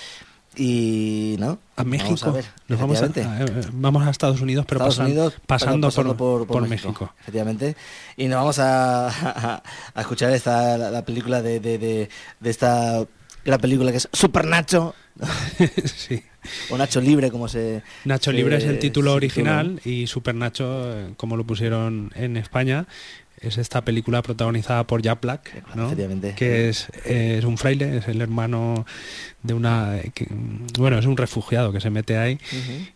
y... ¿no? A México. Vamos a ver, Nos vamos, a, a, vamos a Estados Unidos, pero Estados pasan, Unidos, pasando, pasando por, por, por, por México, México. Efectivamente. Y nos vamos a, a, a escuchar esta la, la película de, de, de, de esta gran película que es Super Nacho. Sí. O Nacho Libre, como se... Nacho se, Libre es el título original título. Y Super Nacho, como lo pusieron en España, es esta película protagonizada por Jack Black, ¿no? Que es, es un fraile, es el hermano de una... Que, bueno, es un refugiado que se mete ahí. Uh-huh.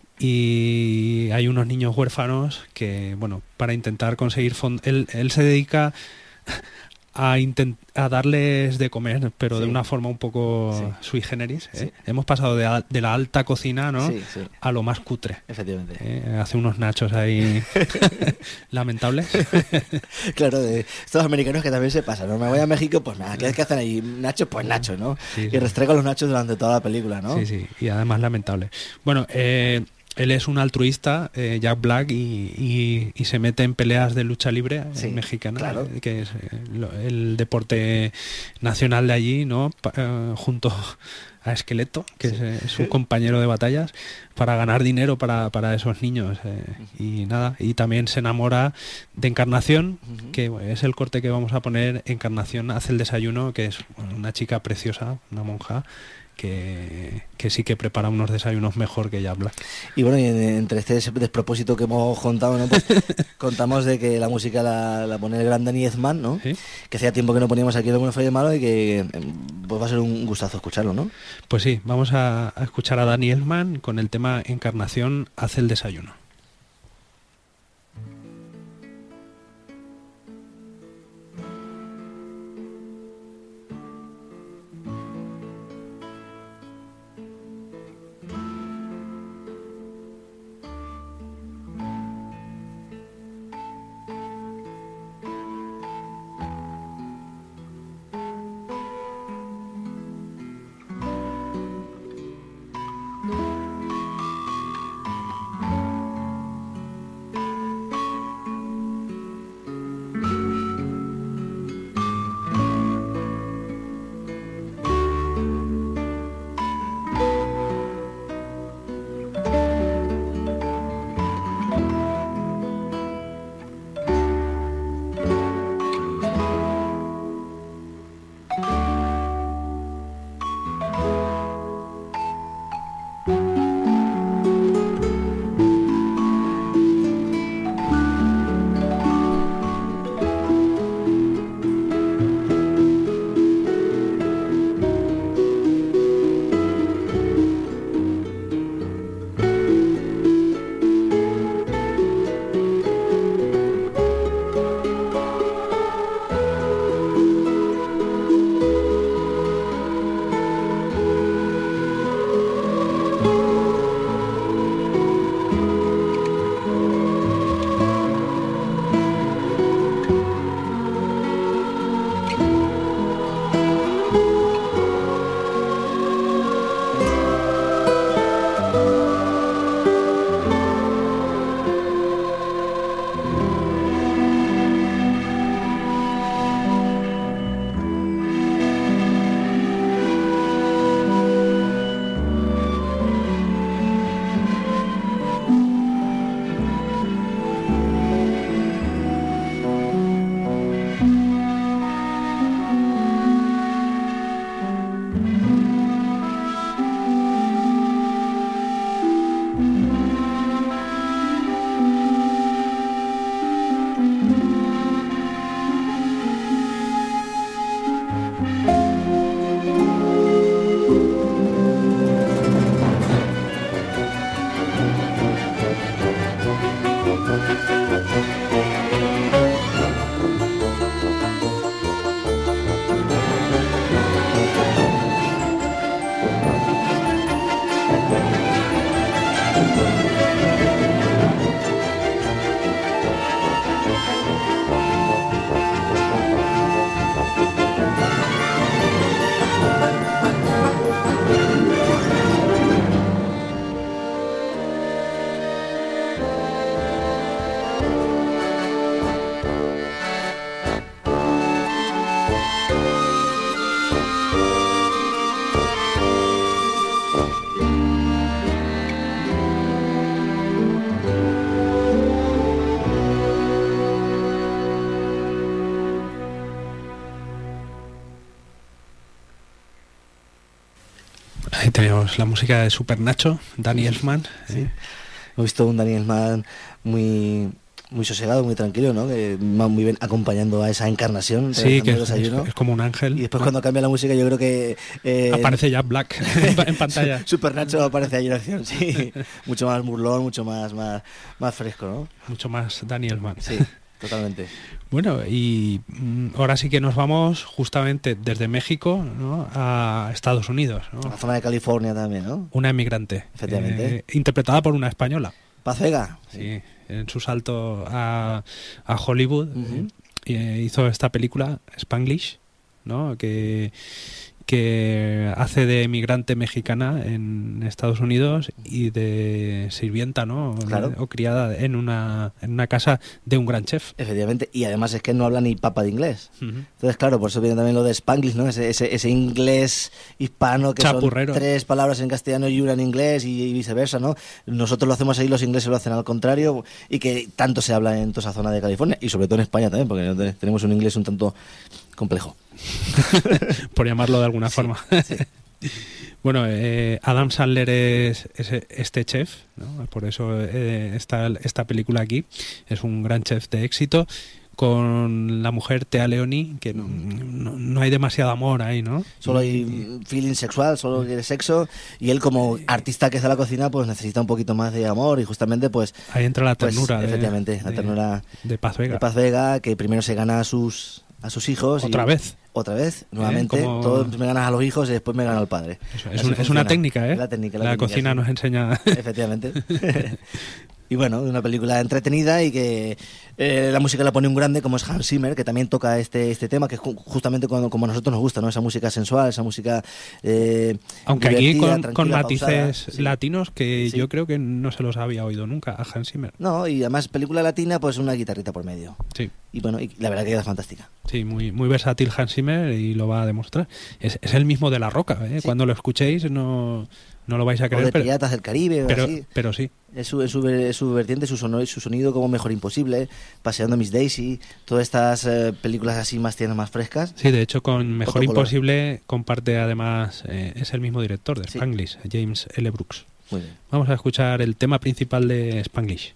Y hay unos niños huérfanos que, bueno, para intentar conseguir fondos... Él, él se dedica a, intent, a darles de comer, pero sí. de una forma un poco sí. sui generis. ¿eh? Sí. Hemos pasado de, a, de la alta cocina, ¿no? Sí, sí. a lo más cutre. Efectivamente. ¿eh? Hace unos nachos ahí lamentables. Claro, de estos americanos que también se pasan, ¿no? Me voy a México, pues nada, ¿qué es que hacen ahí? Nachos, pues nachos, ¿no? Sí, sí. Y restrego los nachos durante toda la película, ¿no? Sí, sí, y además lamentable. Bueno, eh... él es un altruista, eh, Jack Black, y, y, y se mete en peleas de lucha libre sí, eh, mexicana, claro. eh, que es eh, lo, el deporte nacional de allí, ¿no? Pa, eh, junto a Esqueleto, que sí. es, es un compañero de batallas, para ganar dinero para, para esos niños. Eh, uh-huh. Y nada, y también se enamora de Encarnación, uh-huh. que es el corte que vamos a poner. Encarnación hace el desayuno, que es bueno, una chica preciosa, una monja, Que, que sí que prepara unos desayunos mejor que Jack Black. Y bueno, y entre este despropósito que hemos contado, ¿no? Pues contamos de que la música la, la pone el gran Danny Elfman, ¿no? ¿Sí? Que hacía tiempo que no poníamos aquí el Bueno, Feo y Malo, y que pues va a ser un gustazo escucharlo, ¿no? Pues sí, vamos a, a escuchar a Danny Elfman con el tema Encarnación hace el desayuno. Ahí tenemos la música de Super Nacho, Danny Elfman. Sí. Eh. Hemos visto un Danny Elfman muy muy sosegado, muy tranquilo, ¿no? Que va muy bien acompañando a esa encarnación. Sí, que es, es como un ángel. Y después, ¿no? Cuando cambia la música, yo creo que... Eh, aparece Jack Black en pantalla. Super Nacho aparece ahí en acción, sí. Mucho más burlón, mucho más, más, más fresco, ¿no? Mucho más Danny Elfman. Sí, totalmente. Bueno, y ahora sí que nos vamos justamente desde México, ¿no?, a Estados Unidos, ¿no? A la zona de California también, ¿no? Una emigrante. Efectivamente. Eh, interpretada por una española. Paz Vega. Sí, sí, en su salto a, a Hollywood. Uh-huh. eh, hizo esta película, Spanglish, ¿no? Que que hace de migrante mexicana en Estados Unidos y de sirvienta, ¿no? Claro. O criada en una, en una casa de un gran chef. Efectivamente, y además es que no habla ni papa de inglés. Uh-huh. Entonces, claro, por eso viene también lo de Spanglish, ¿no? Ese, ese, ese inglés hispano que Chapurrero. Son tres palabras en castellano y una en inglés y, y viceversa, ¿no? Nosotros lo hacemos ahí, los ingleses lo hacen al contrario, y que tanto se habla en toda esa zona de California, y sobre todo en España también, porque tenemos un inglés un tanto complejo. Por llamarlo de alguna sí, forma. Sí. Bueno, eh, Adam Sandler es, es este chef, ¿no? Por eso eh, está esta película aquí. Es un gran chef de éxito, con la mujer Téa Leoni, que no, no, no hay demasiado amor ahí, ¿no? Solo hay feeling sexual, solo quiere sexo, y él como artista que hace la cocina pues necesita un poquito más de amor, y justamente pues... Ahí entra la pues, ternura. efectivamente, de, la ternura de Paz Vega. De Paz Vega, que primero se gana a sus, a sus hijos. Otra y, vez. Otra vez, nuevamente. ¿Eh? Como... Todos me ganas a los hijos y después me gana al padre. Eso, es, un, es una técnica, ¿eh? La, técnica, la, la la técnica, cocina sí. nos enseña... Efectivamente. Y bueno, una película entretenida y que eh, la música la pone un grande como es Hans Zimmer, que también toca este este tema, que es justamente cuando, como a nosotros nos gusta, ¿no? Esa música sensual, esa música eh, aunque aquí con, con matices pausada, sí. latinos que sí. yo creo que no se los había oído nunca a Hans Zimmer. No, y además película latina, pues una guitarrita por medio. Sí. Y bueno, y la verdad que queda fantástica. Sí, muy muy versátil Hans Zimmer y lo va a demostrar. Es, es el mismo de La Roca, ¿eh? Sí. Cuando lo escuchéis no... No lo vais a creer, o de pero, Piratas del Caribe, pero, así. pero sí. Es su, es su, es su vertiente, su, sonor, su sonido como Mejor Imposible, Paseando a Miss Daisy, todas estas eh, películas así más tiernas, más frescas. Sí, de hecho con Mejor Otro Imposible color. comparte además, eh, es el mismo director de Sí. Spanglish, James L. Brooks. Muy bien. Vamos a escuchar el tema principal de Spanglish.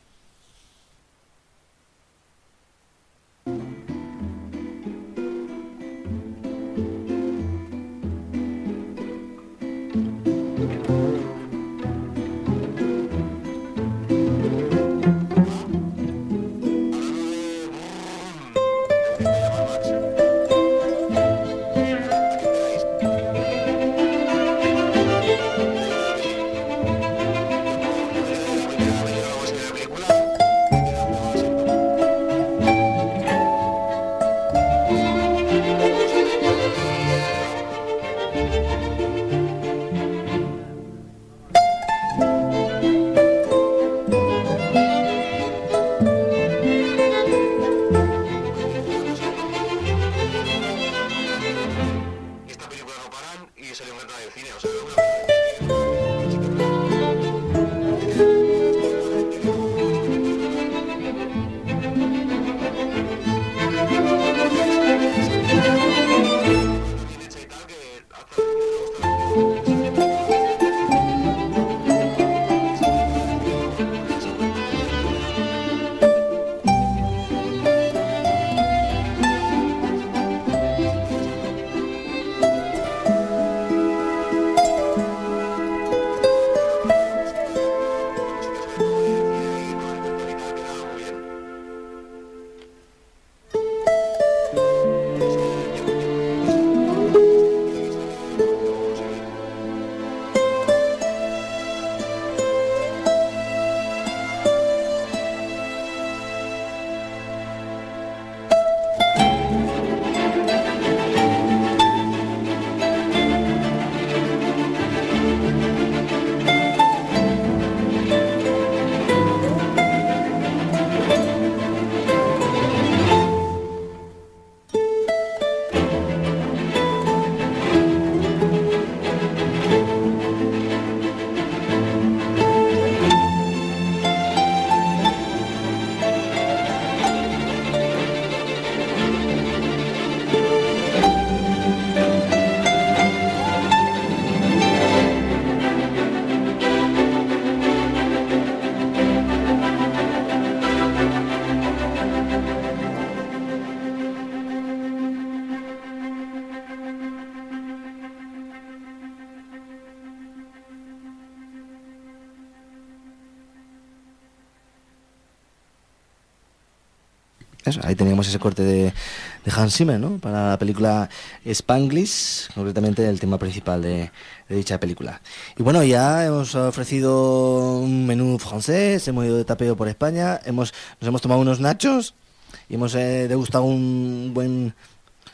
Eso, ahí teníamos ese corte de, de Hans Zimmer, ¿no? Para la película Spanglish, concretamente el tema principal de, de dicha película. Y bueno, ya hemos ofrecido un menú francés, hemos ido de tapeo por España, hemos nos hemos tomado unos nachos y hemos eh, degustado un buen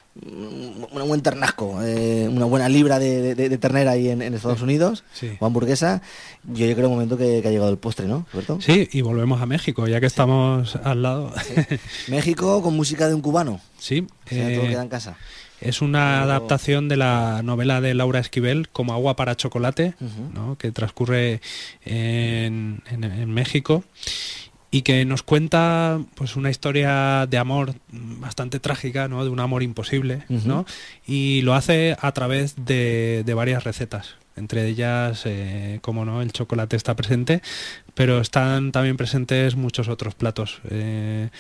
un buen ternasco, eh, una buena libra de, de, de ternera ahí en, en Estados Unidos, Sí. o hamburguesa. Yo, yo creo un momento que, que ha llegado el postre, ¿no, Roberto? Sí, y volvemos a México, ya que estamos al lado. Sí. México con música de un cubano. Sí, O sea, todo eh, queda en casa. es una Luego- adaptación de la novela de Laura Esquivel, Como agua para chocolate, Ujú. ¿no? Que transcurre en, en- en México y que nos cuenta pues una historia de amor bastante trágica, ¿no? De un amor imposible, Ujú. ¿no? Y lo hace a través de, de varias recetas. Entre ellas, eh, como no, el chocolate está presente, pero están también presentes muchos otros platos. eh,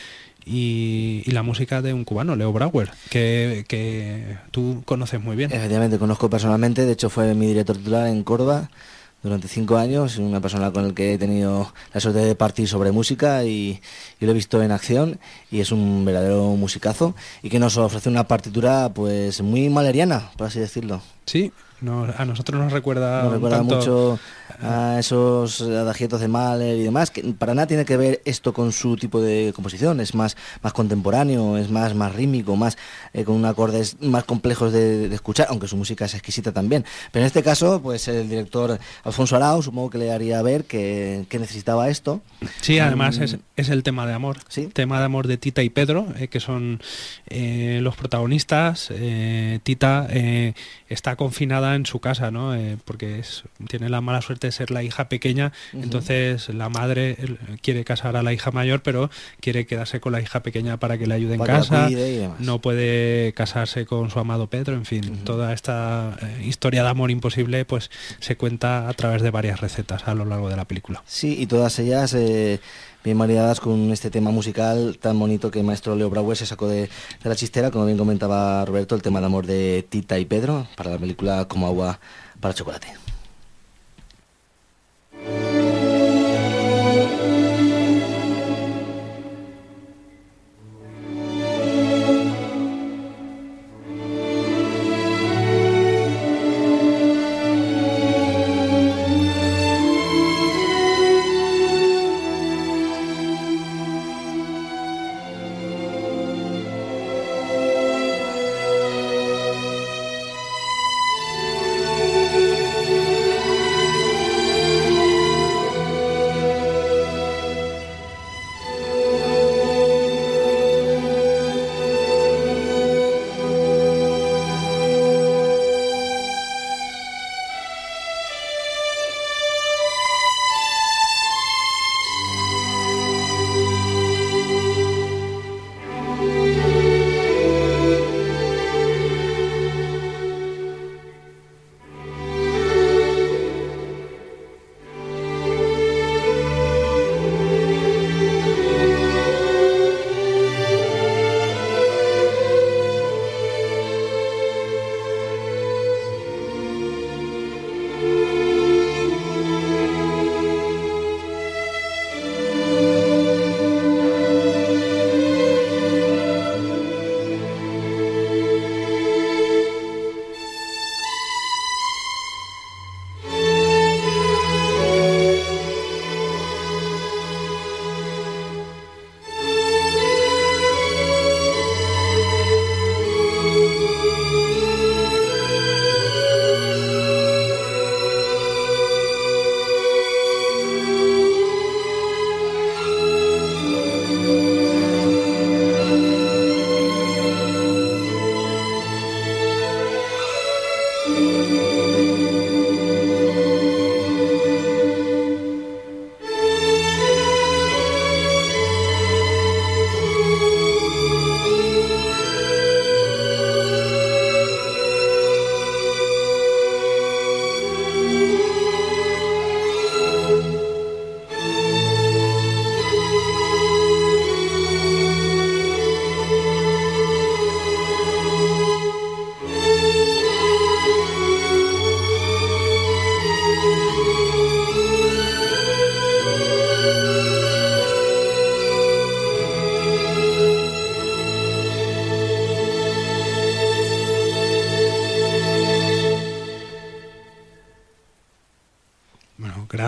y, y la música de un cubano, Leo Brauer, que, que tú conoces muy bien. Efectivamente, conozco personalmente, de hecho fue mi director titular en Córdoba durante cinco años, una persona con la que he tenido la suerte de partir sobre música y, y lo he visto en acción, y es un verdadero musicazo y que nos ofrece una partitura pues muy maleriana, por así decirlo. Sí, no, a nosotros nos recuerda, Nos un recuerda tanto- mucho a esos adagietos de Mahler y demás, que para nada tiene que ver esto con su tipo de composición, es más, más contemporáneo, es más, más rítmico, más eh, con unos acordes más complejos de, de escuchar, aunque su música es exquisita también. Pero en este caso, pues el director Alfonso Arau supongo que le haría ver que, que necesitaba esto. Sí, además Mm, es, es el tema de amor. Sí. Tema de amor de Tita y Pedro, eh, que son eh, los protagonistas. Eh, Tita eh, está confinada en su casa, ¿no? Eh, porque es, tiene la mala suerte de ser la hija pequeña. Ujú. Entonces la madre eh, quiere casar a la hija mayor, pero quiere quedarse con la hija pequeña para que le ayude en Para que la casa. cuide y demás. No puede casarse con su amado Pedro. En fin, Ujú. toda esta eh, historia de amor imposible pues se cuenta a través de varias recetas a lo largo de la película. Sí, y todas ellas eh, bien maridadas con este tema musical tan bonito que el maestro Leo Brauer se sacó de, de la chistera, como bien comentaba Roberto, el tema de amor de Tita y Pedro para la película Como agua para chocolate.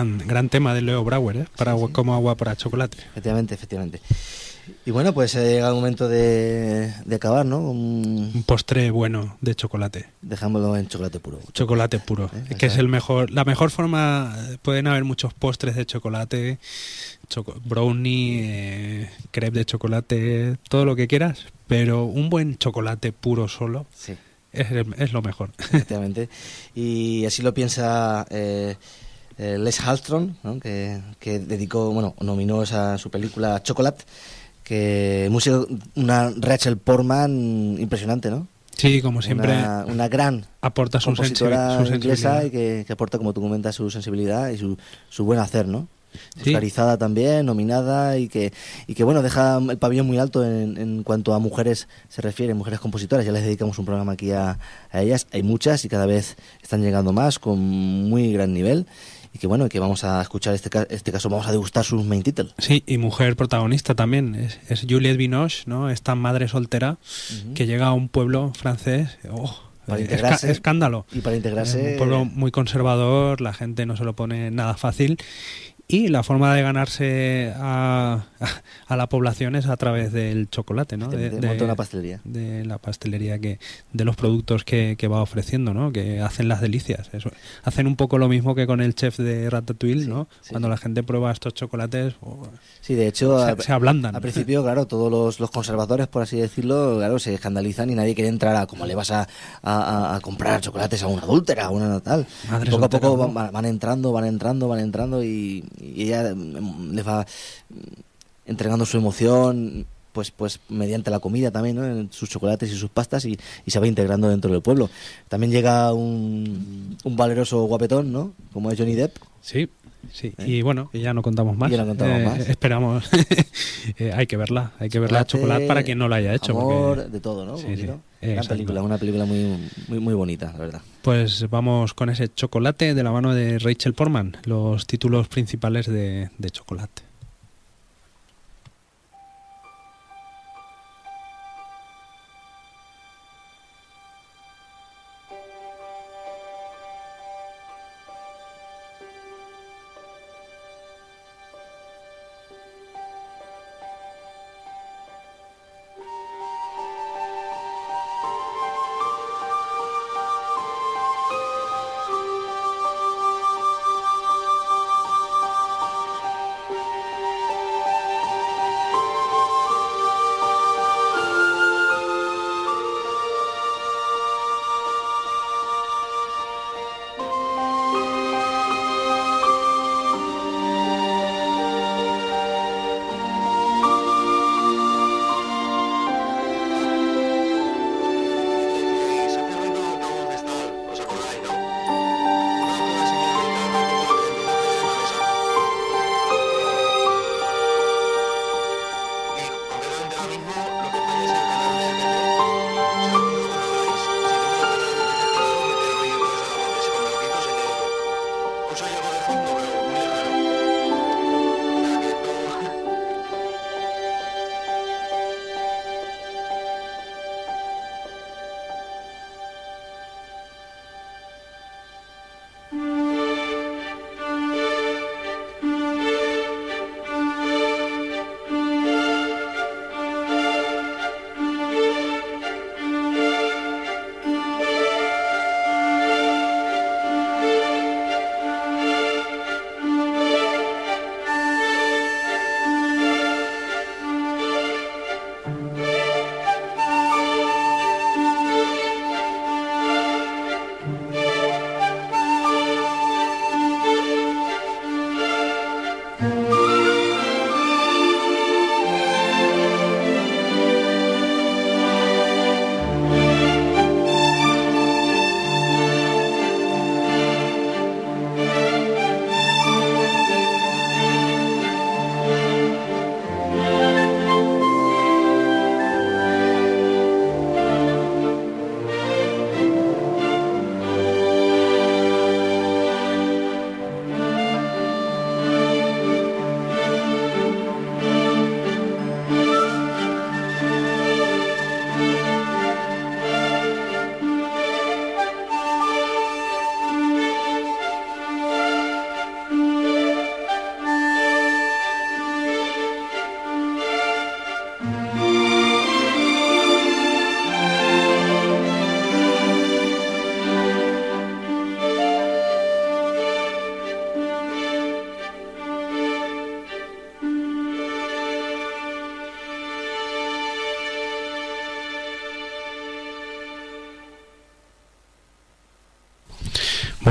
gran gran tema de Leo Brauer, ¿eh? Para Sí, sí. como agua para chocolate. Efectivamente, efectivamente. Y bueno, pues ha llegado el momento de, de acabar, ¿no? Un- Un postre bueno de chocolate. dejámoslo en chocolate puro. Chocolate puro, ¿Eh? que es Esa- el mejor, la mejor forma. Pueden haber muchos postres de chocolate, choco- brownie, eh, crepe de chocolate, todo lo que quieras, pero un buen chocolate puro solo Sí, es, es lo mejor. efectivamente. Y así lo piensa eh, eh, Les Hallström, ¿no? que, que dedicó, bueno, nominó esa su película Chocolate, que música, una Rachel Portman impresionante, ¿no? Sí, como siempre, Una, una gran aporta su, sensibi- compositora su inglesa sensibilidad. y que, que aporta, como tú comentas, su sensibilidad y su, su buen hacer, ¿no? Sí. Oscarizada también, nominada y que, y que bueno, deja el pabellón muy alto en, en cuanto a mujeres se refiere, mujeres compositoras. Ya les dedicamos un programa aquí a, a ellas. Hay muchas y cada vez están llegando más con muy gran nivel. Y que bueno, que vamos a escuchar este, ca- este caso, vamos a degustar sus main title. Sí, y mujer protagonista también, es, es Juliette Binoche, ¿no? Esta madre soltera Ujú. que llega a un pueblo francés, oh, Para eh, integrarse. esca- escándalo. Y para integrarse... Un pueblo muy conservador, la gente no se lo pone nada fácil. Y la forma de ganarse a, a la población es a través del chocolate, ¿no? De, Efectivamente, monta una pastelería. de la pastelería, que de los productos que, que va ofreciendo, ¿no? Que hacen las delicias. Eso. Hacen un poco lo mismo que con el chef de Ratatouille, Sí, ¿no? sí, Cuando sí. la gente prueba estos chocolates, oh, Sí, de hecho, se, a- se ablandan. al principio, claro, todos los, los conservadores, por así decirlo, claro, se escandalizan y nadie quiere entrar a cómo le vas a, a- a comprar chocolates a una adúltera, a una tal. Madre Y poco a soltera, poco ¿no? van, van entrando, van entrando, van entrando y, y ella mm, les va mm, entregando su emoción, pues pues mediante la comida también, ¿no? En sus chocolates y sus pastas y, y se va integrando dentro del pueblo. También llega un, un valeroso guapetón, ¿no? Como es Johnny Depp. Sí, sí. ¿Eh? Y bueno, y ya no contamos más. Y ya no contamos Eh, más. Esperamos. Eh, hay que verla, hay que verla chocolate para quien no la haya hecho. Amor, porque- de todo, ¿no? Un Sí, poquito. sí, Gran exacto. película, una película muy, muy, muy bonita, la verdad. Pues vamos con ese chocolate de la mano de Rachel Portman, los títulos principales de, de Chocolate. Thank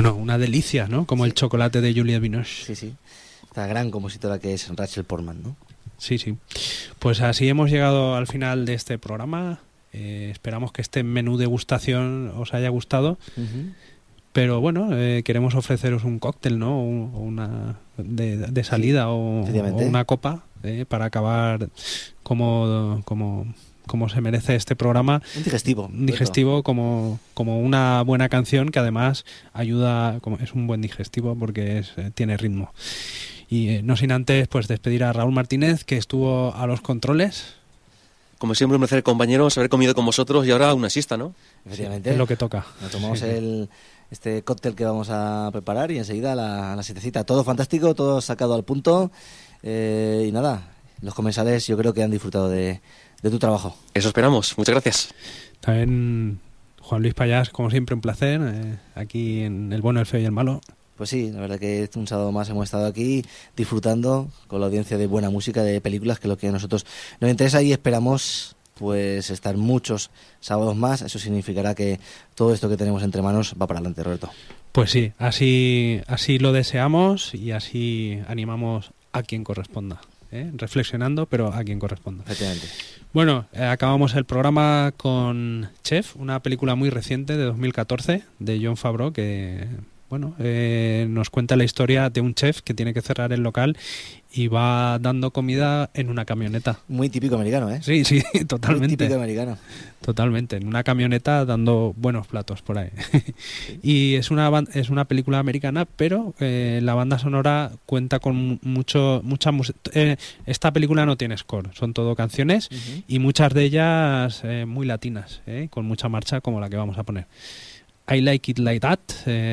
Bueno, una delicia, ¿no? Como el chocolate de Juliette Binoche. Sí, sí. Esta gran compositora que es Rachel Portman, ¿no? Sí, sí. Pues así hemos llegado al final de este programa. Eh, esperamos que este menú degustación os haya gustado. Uh-huh. Pero bueno, eh, queremos ofreceros un cóctel, ¿no? O una de, de salida, sí, o, o una copa eh, para acabar como, como, como se merece este programa. Un digestivo. Un digestivo como, como una buena canción que además ayuda, como es un buen digestivo porque es, eh, tiene ritmo. Y eh, no sin antes pues despedir a Raúl Martínez, que estuvo a los controles. Como siempre, un placer, compañeros, haber comido con vosotros y ahora una siesta, ¿no? Efectivamente. Es lo que toca. Nos tomamos sí, el... este cóctel que vamos a preparar y enseguida la, la sietecita. Todo fantástico, todo sacado al punto. Eh, y nada, los comensales yo creo que han disfrutado de, de tu trabajo. Eso esperamos. Muchas gracias. También Juan Luis Payás, como siempre, un placer. Eh, aquí en El Bueno, el Feo y el Malo. Pues sí, la verdad que un sábado más hemos estado aquí disfrutando con la audiencia de buena música, de películas, que es lo que a nosotros nos interesa, y esperamos pues estar muchos sábados más. Eso significará que todo esto que tenemos entre manos va para adelante, Roberto. Pues sí, así, así lo deseamos y así animamos a quien corresponda, ¿eh? Reflexionando, pero a quien corresponda. Efectivamente. Bueno, eh, acabamos el programa con Chef, una película muy reciente de dos mil catorce de Jon Favreau, que bueno, eh, nos cuenta la historia de un chef que tiene que cerrar el local y va dando comida en una camioneta. Muy típico americano, ¿eh? Sí, sí, totalmente. Muy típico americano. Totalmente, en una camioneta dando buenos platos por ahí. Sí. Y es una es una película americana, pero eh, la banda sonora cuenta con mucho mucha música. Eh, esta película no tiene score, son todo canciones, uh-huh, y muchas de ellas eh, muy latinas, eh, con mucha marcha como la que vamos a poner. I Like It Like That,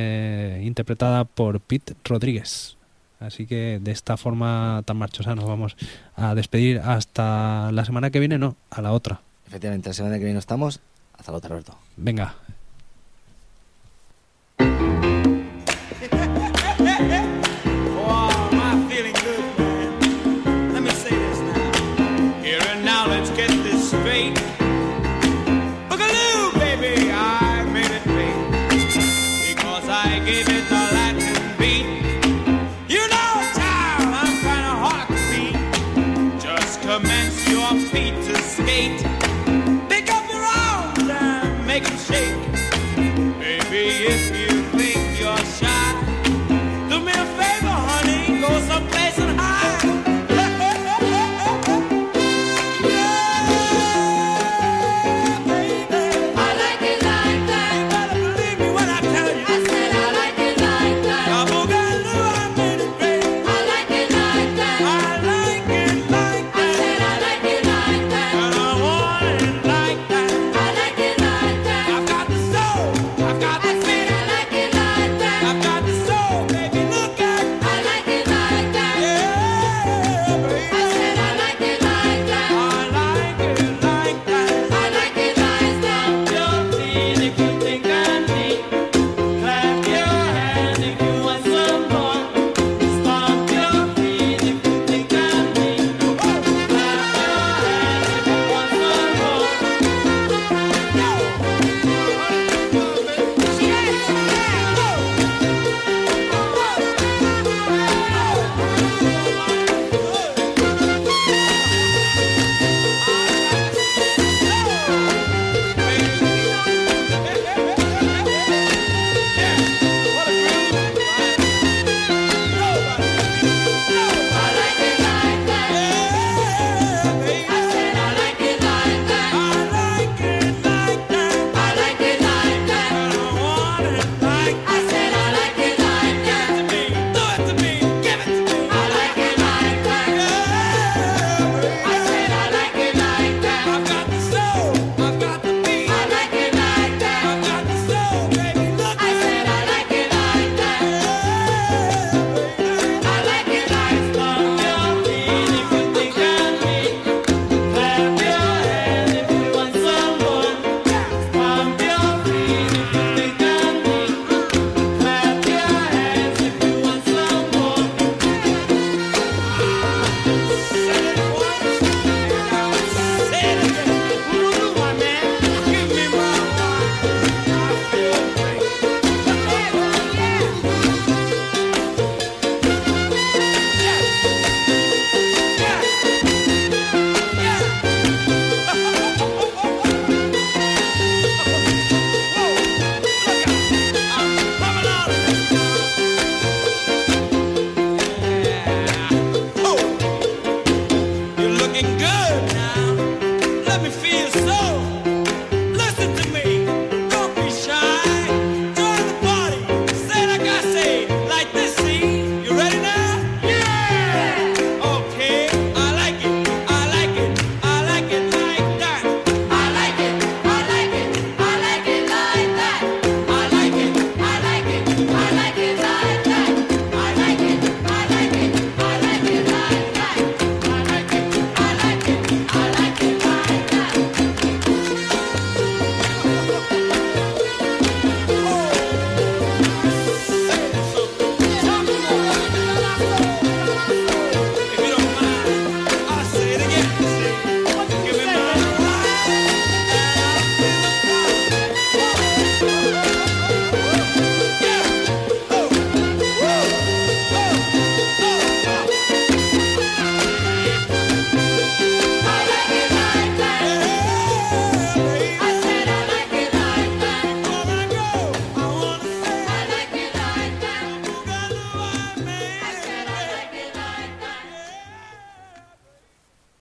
eh, interpretada por Pete Rodríguez. Así que de esta forma tan marchosa nos vamos a despedir hasta la semana que viene, no, a la otra. Efectivamente, la semana que viene no estamos. Hasta la otra, Roberto. Venga. Commence your feet to skate.